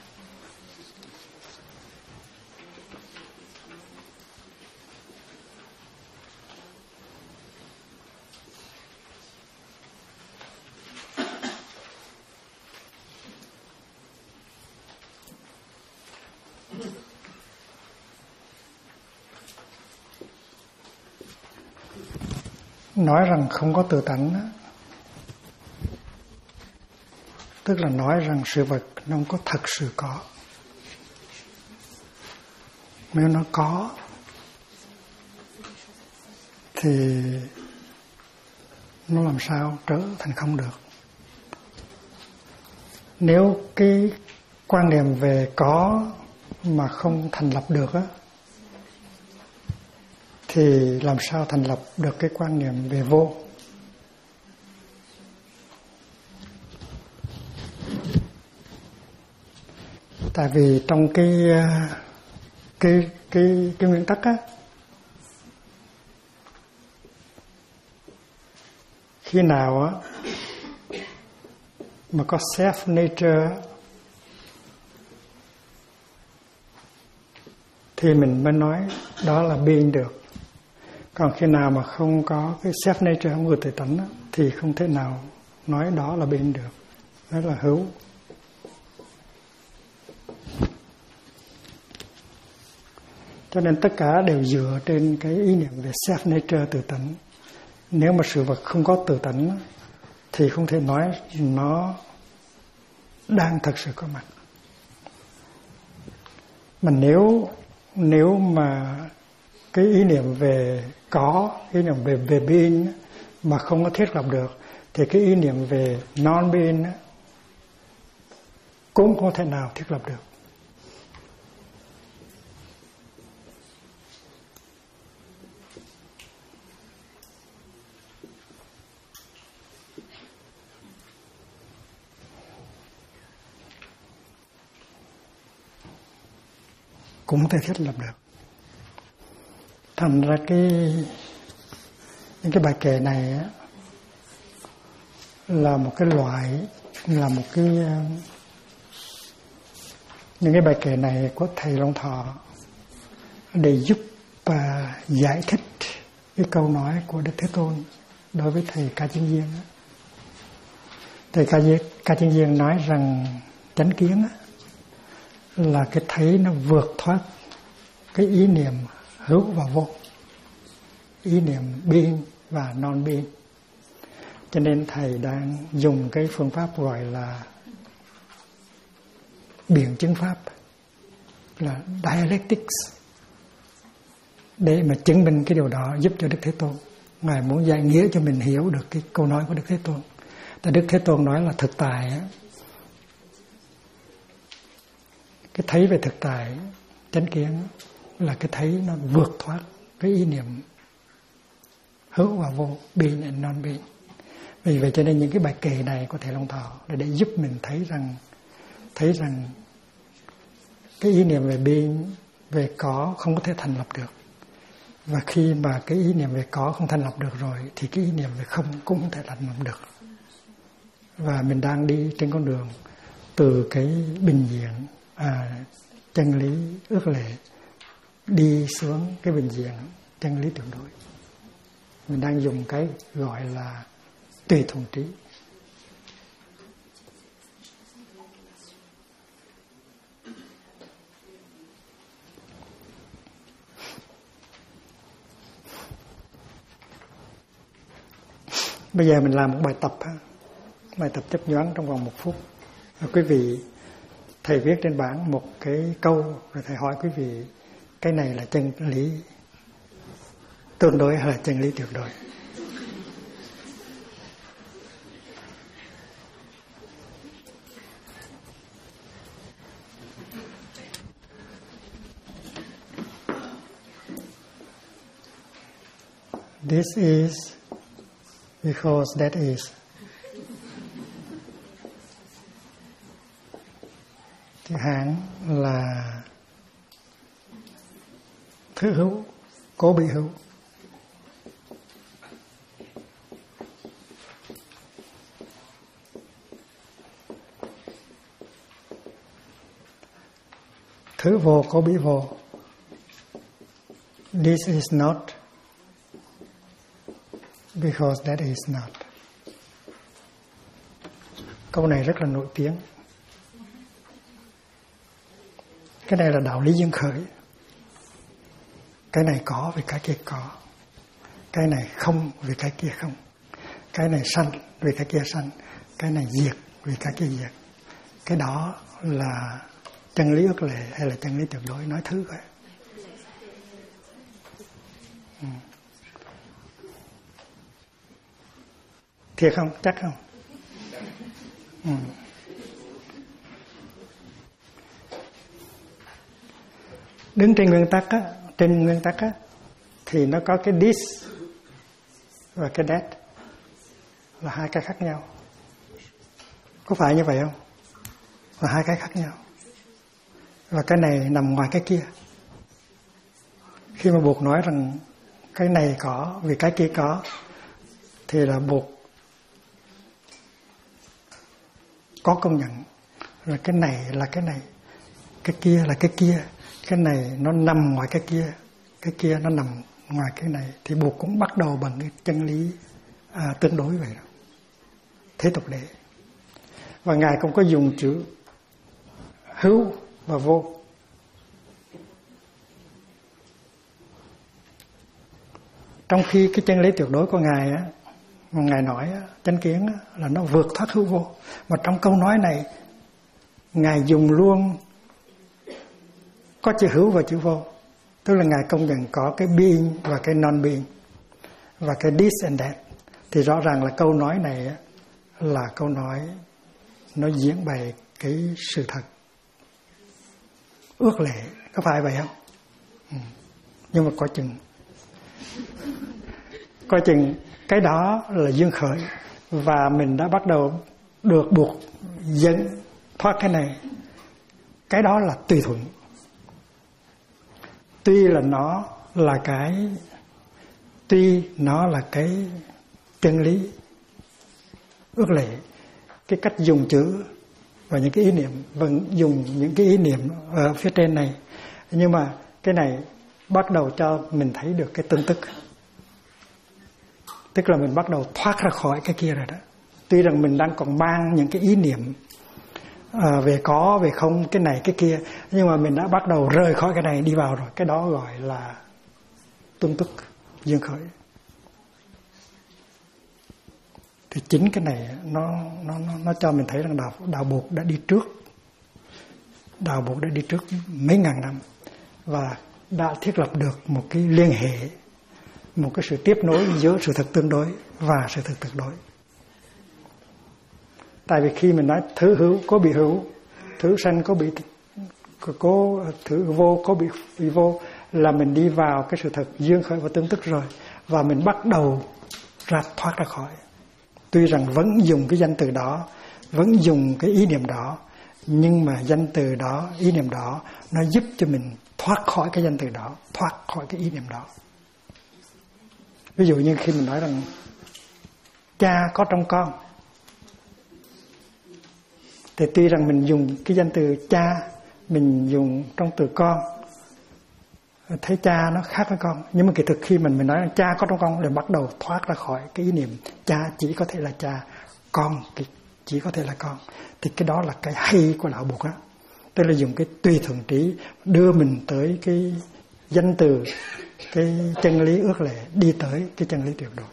Nói rằng không có tự tánh, tức là nói rằng sự vật nó không có thật sự có. Nếu nó có thì nó làm sao trở thành không được. Nếu cái quan niệm về có mà không thành lập được á, thì làm sao thành lập được cái quan niệm về vô. Tại vì trong cái nguyên tắc á, khi nào á mà có self nature thì mình mới nói đó là being được. Còn khi nào mà không có cái self nature, không có tự tánh á, thì không thể nào nói đó là being được. Đó là hữu. Cho nên tất cả đều dựa trên cái ý niệm về self nature, tự tánh. Nếu mà sự vật không có tự tánh thì không thể nói nó đang thật sự có mặt. Mà nếu mà cái ý niệm về có, ý niệm về being mà không có thiết lập được, thì cái ý niệm về non-being cũng không thể nào thiết lập được. Cũng không thể thiết lập được. Thành ra những cái bài kệ này á, là một cái loại, là một cái những cái bài kệ này của thầy Long Thọ để giúp giải thích cái câu nói của Đức Thế Tôn đối với thầy Ca Chân Viên. Thầy Ca Chân Viên nói rằng chánh kiến á, là cái thấy nó vượt thoát cái ý niệm hữu và vô, ý niệm being và non-being. Cho nên thầy đang dùng cái phương pháp gọi là biện chứng pháp, là dialectics, để mà chứng minh cái điều đó, giúp cho Đức Thế Tôn. Ngài muốn giải nghĩa cho mình hiểu được cái câu nói của Đức Thế Tôn. Tại Đức Thế Tôn nói là thực tại á, cái thấy về thực tại, chánh kiến là cái thấy nó vượt thoát cái ý niệm hữu và vô, being and non-being. Vì vậy cho nên những cái bài kệ này của thầy Long Thọ là để giúp mình thấy rằng cái ý niệm về being, về có không có thể thành lập được. Và khi mà cái ý niệm về có không thành lập được rồi thì cái ý niệm về không cũng không thể thành lập được. Và mình đang đi trên con đường từ cái bình diện chân lý ước lệ đi xuống cái bình diện chân lý tuyệt đối. Mình đang dùng cái gọi là tùy thuận trí. Bây giờ mình làm một bài tập chấp nhoáng trong vòng 1 phút. Quý vị, thầy viết trên bảng một cái câu rồi thầy hỏi quý vị, cái này là chân lý tương đối hay là chân lý tuyệt đối? This is because that is. Chẳng hạn là thứ hữu, cố bị hữu. Thứ vô, cố bị vô. This is not because that is not. Câu này rất là nổi tiếng. Cái này là đạo lý duyên khởi. Cái này có vì cái kia có. Cái này không vì cái kia không. Cái này sanh vì cái kia sanh. Cái này diệt vì cái kia diệt. Cái đó là chân lý ước lệ hay là chân lý tuyệt đối, nói thứ vậy. Thiệt không? Chắc không? Đứng trên nguyên tắc á, thì nó có cái this và cái that là hai cái khác nhau. Có phải như vậy không? Là hai cái khác nhau. Và cái này nằm ngoài cái kia. Khi mà buộc nói rằng cái này có vì cái kia có, thì là buộc có công nhận. Rồi cái này là cái này, cái kia là cái kia. Cái này nó nằm ngoài cái kia nó nằm ngoài cái này. Thì buộc cũng bắt đầu bằng cái chân lý tương đối vậy đó. Thế tục đế. Và Ngài cũng có dùng chữ hữu và vô. Trong khi cái chân lý tuyệt đối của Ngài á, mà Ngài nói á, chánh kiến á, là nó vượt thoát hữu vô. Mà trong câu nói này Ngài dùng luôn có chữ hữu và chữ vô. Tức là Ngài công nhận có cái being và cái non-being, và cái this and that. Thì rõ ràng là câu nói này á, là câu nói nó diễn bày cái sự thật ước lệ. Có phải vậy không? Nhưng mà coi chừng cái đó là duyên khởi, và mình đã bắt đầu được buộc dẫn thoát cái này. Cái đó là tùy thuận. Tuy nó là cái chân lý ước lệ, cái cách dùng chữ và những cái ý niệm vẫn dùng những cái ý niệm ở phía trên này, nhưng mà cái này bắt đầu cho mình thấy được cái tương tức. Tức là mình bắt đầu thoát ra khỏi cái kia rồi đó. Tuy rằng mình đang còn mang những cái ý niệm về có, về không, cái này, cái kia, nhưng mà mình đã bắt đầu rời khỏi cái này đi vào rồi. Cái đó gọi là tương tức duyên khởi. Thì chính cái này nó cho mình thấy rằng đạo Bụt đã đi trước. Đạo Bụt đã đi trước mấy ngàn năm và đã thiết lập được một cái liên hệ, một cái sự tiếp nối giữa sự thật tương đối và sự thật tuyệt đối. Tại vì khi mình nói thứ hữu có bị hữu, thứ sanh có bị thứ vô có bị vô, là mình đi vào cái sự thật duyên khởi và tương tức rồi, và mình bắt đầu thoát ra khỏi. Tuy rằng vẫn dùng cái danh từ đó, vẫn dùng cái ý niệm đó, nhưng mà danh từ đó, ý niệm đó nó giúp cho mình thoát khỏi cái danh từ đó, thoát khỏi cái ý niệm đó. Ví dụ như khi mình nói rằng cha có trong con, thì tuy rằng mình dùng cái danh từ cha, mình dùng trong từ con, thấy cha nó khác với con, nhưng mà kỳ thực khi mình nói rằng cha có trong con, để bắt đầu thoát ra khỏi cái ý niệm cha chỉ có thể là cha, con chỉ có thể là con. Thì cái đó là cái hay của đạo Bụt á, tức là dùng cái tùy thuận trí đưa mình tới cái danh từ, cái chân lý ước lệ, đi tới cái chân lý tuyệt đối.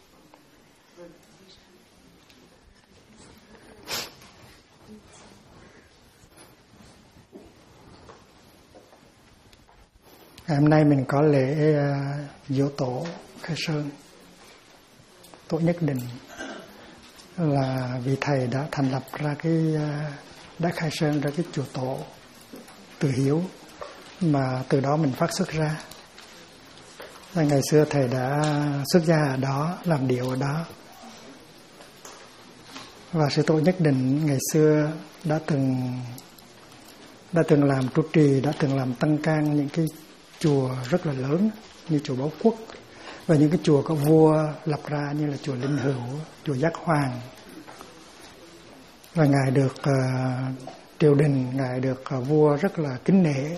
Ngày hôm nay mình có lễ giỗ tổ Khai Sơn. Tổ Nhất Định là vị thầy đã thành lập ra đã khai sơn ra cái chùa tổ Từ Hiếu, mà từ đó mình phát xuất ra. Và ngày xưa thầy đã xuất gia ở đó, làm điệu ở đó. Và sư tổ Nhất Định ngày xưa đã từng làm trụ trì, đã từng làm tăng can những cái chùa rất là lớn như chùa Bảo Quốc và những cái chùa có vua lập ra như là chùa Linh Hữu, chùa Giác Hoàng. Và ngài được triều đình, ngài được vua rất là kính nể.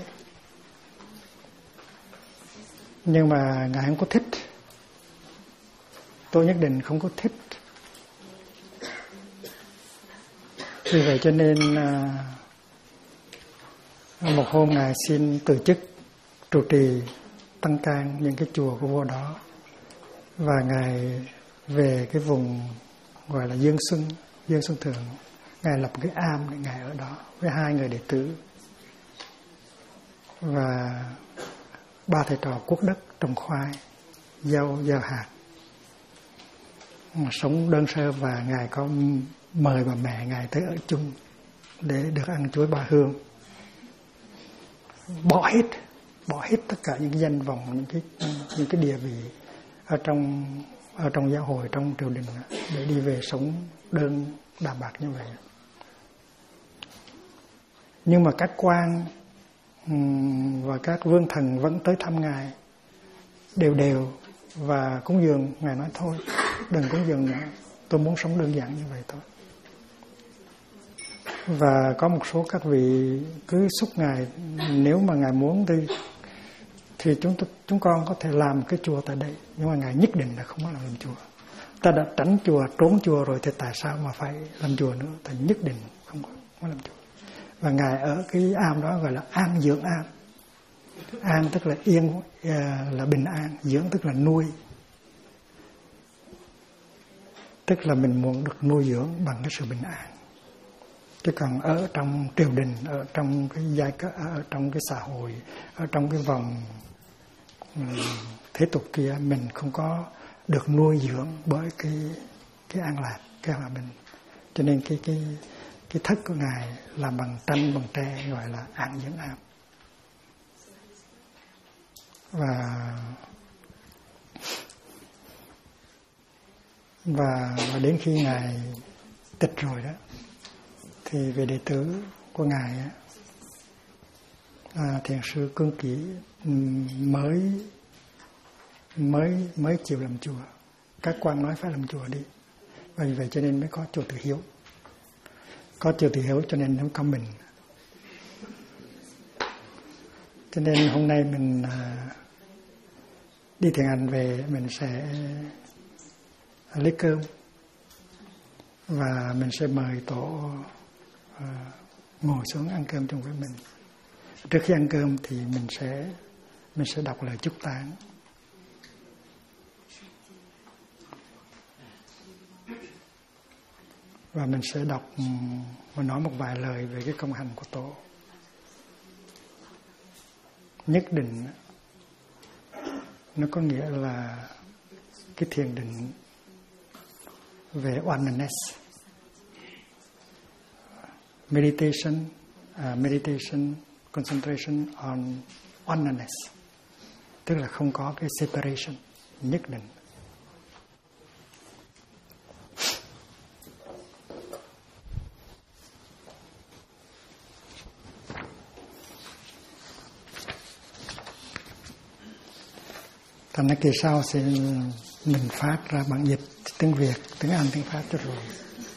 Nhưng mà ngài không có thích. Tôi Nhất Định không có thích. Vì vậy cho nên một hôm ngài xin từ chức trụ trì tăng can những cái chùa của vua đó, và ngài về cái vùng gọi là Dương Xuân Thượng. Ngài lập cái am để ngài ở đó với 2 người đệ tử và 3 thầy trò cuốc đất, trồng khoai, gieo hạt, sống đơn sơ. Và ngài có mời bà mẹ ngài tới ở chung để được ăn chuối ba hương. Bỏ hết tất cả những cái danh vọng, những cái địa vị ở trong giáo hội, trong triều đình để đi về sống đơn đạm bạc như vậy. Nhưng mà các quan và các vương thần vẫn tới thăm ngài đều và cúng dường. Ngài nói thôi, đừng cúng dường nữa, tôi muốn sống đơn giản như vậy thôi. Và có một số các vị cứ xúc ngài, nếu mà ngài muốn thì chúng con có thể làm cái chùa tại đây, nhưng mà ngài nhất định là không có làm chùa. Ta đã tránh chùa, trốn chùa rồi thì tại sao mà phải làm chùa nữa? Ta nhất định không có làm chùa. Và ngài ở cái am đó gọi là an dưỡng am. An tức là yên, là bình an. Dưỡng tức là nuôi, tức là mình muốn được nuôi dưỡng bằng cái sự bình an. Chứ còn ở trong triều đình, ở trong cái giai cấp, ở trong cái xã hội, ở trong cái vòng thế tục kia, mình không có được nuôi dưỡng bởi cái an lạc, cái hòa bình. Cho nên cái thất của ngài làm bằng tranh, bằng tre, gọi là an dưỡng am. Và đến khi ngài tịch rồi đó, thì về đệ tử của ngài thiền sư Cương Kỷ mới chịu làm chùa. Các quan nói phải làm chùa đi, và vì vậy cho nên mới có chùa Từ Hiếu. Có chùa Từ Hiếu cho nên nó có mình. Cho nên hôm nay mình đi thiền hành về, mình sẽ lấy cơm và mình sẽ mời tổ ngồi xuống ăn cơm chung với mình. Trước khi ăn cơm thì mình sẽ đọc lời chúc tán. Và mình sẽ đọc và nói một vài lời về cái công hành của tổ. Nhất định nó có nghĩa là cái thiền định về oneness. Meditation, concentration on oneness, tức là không có cái separation, nhất định. Thành ra kỳ sau sẽ mình phát ra bằng dịch tiếng Việt, tiếng Anh, tiếng Pháp cho rồi.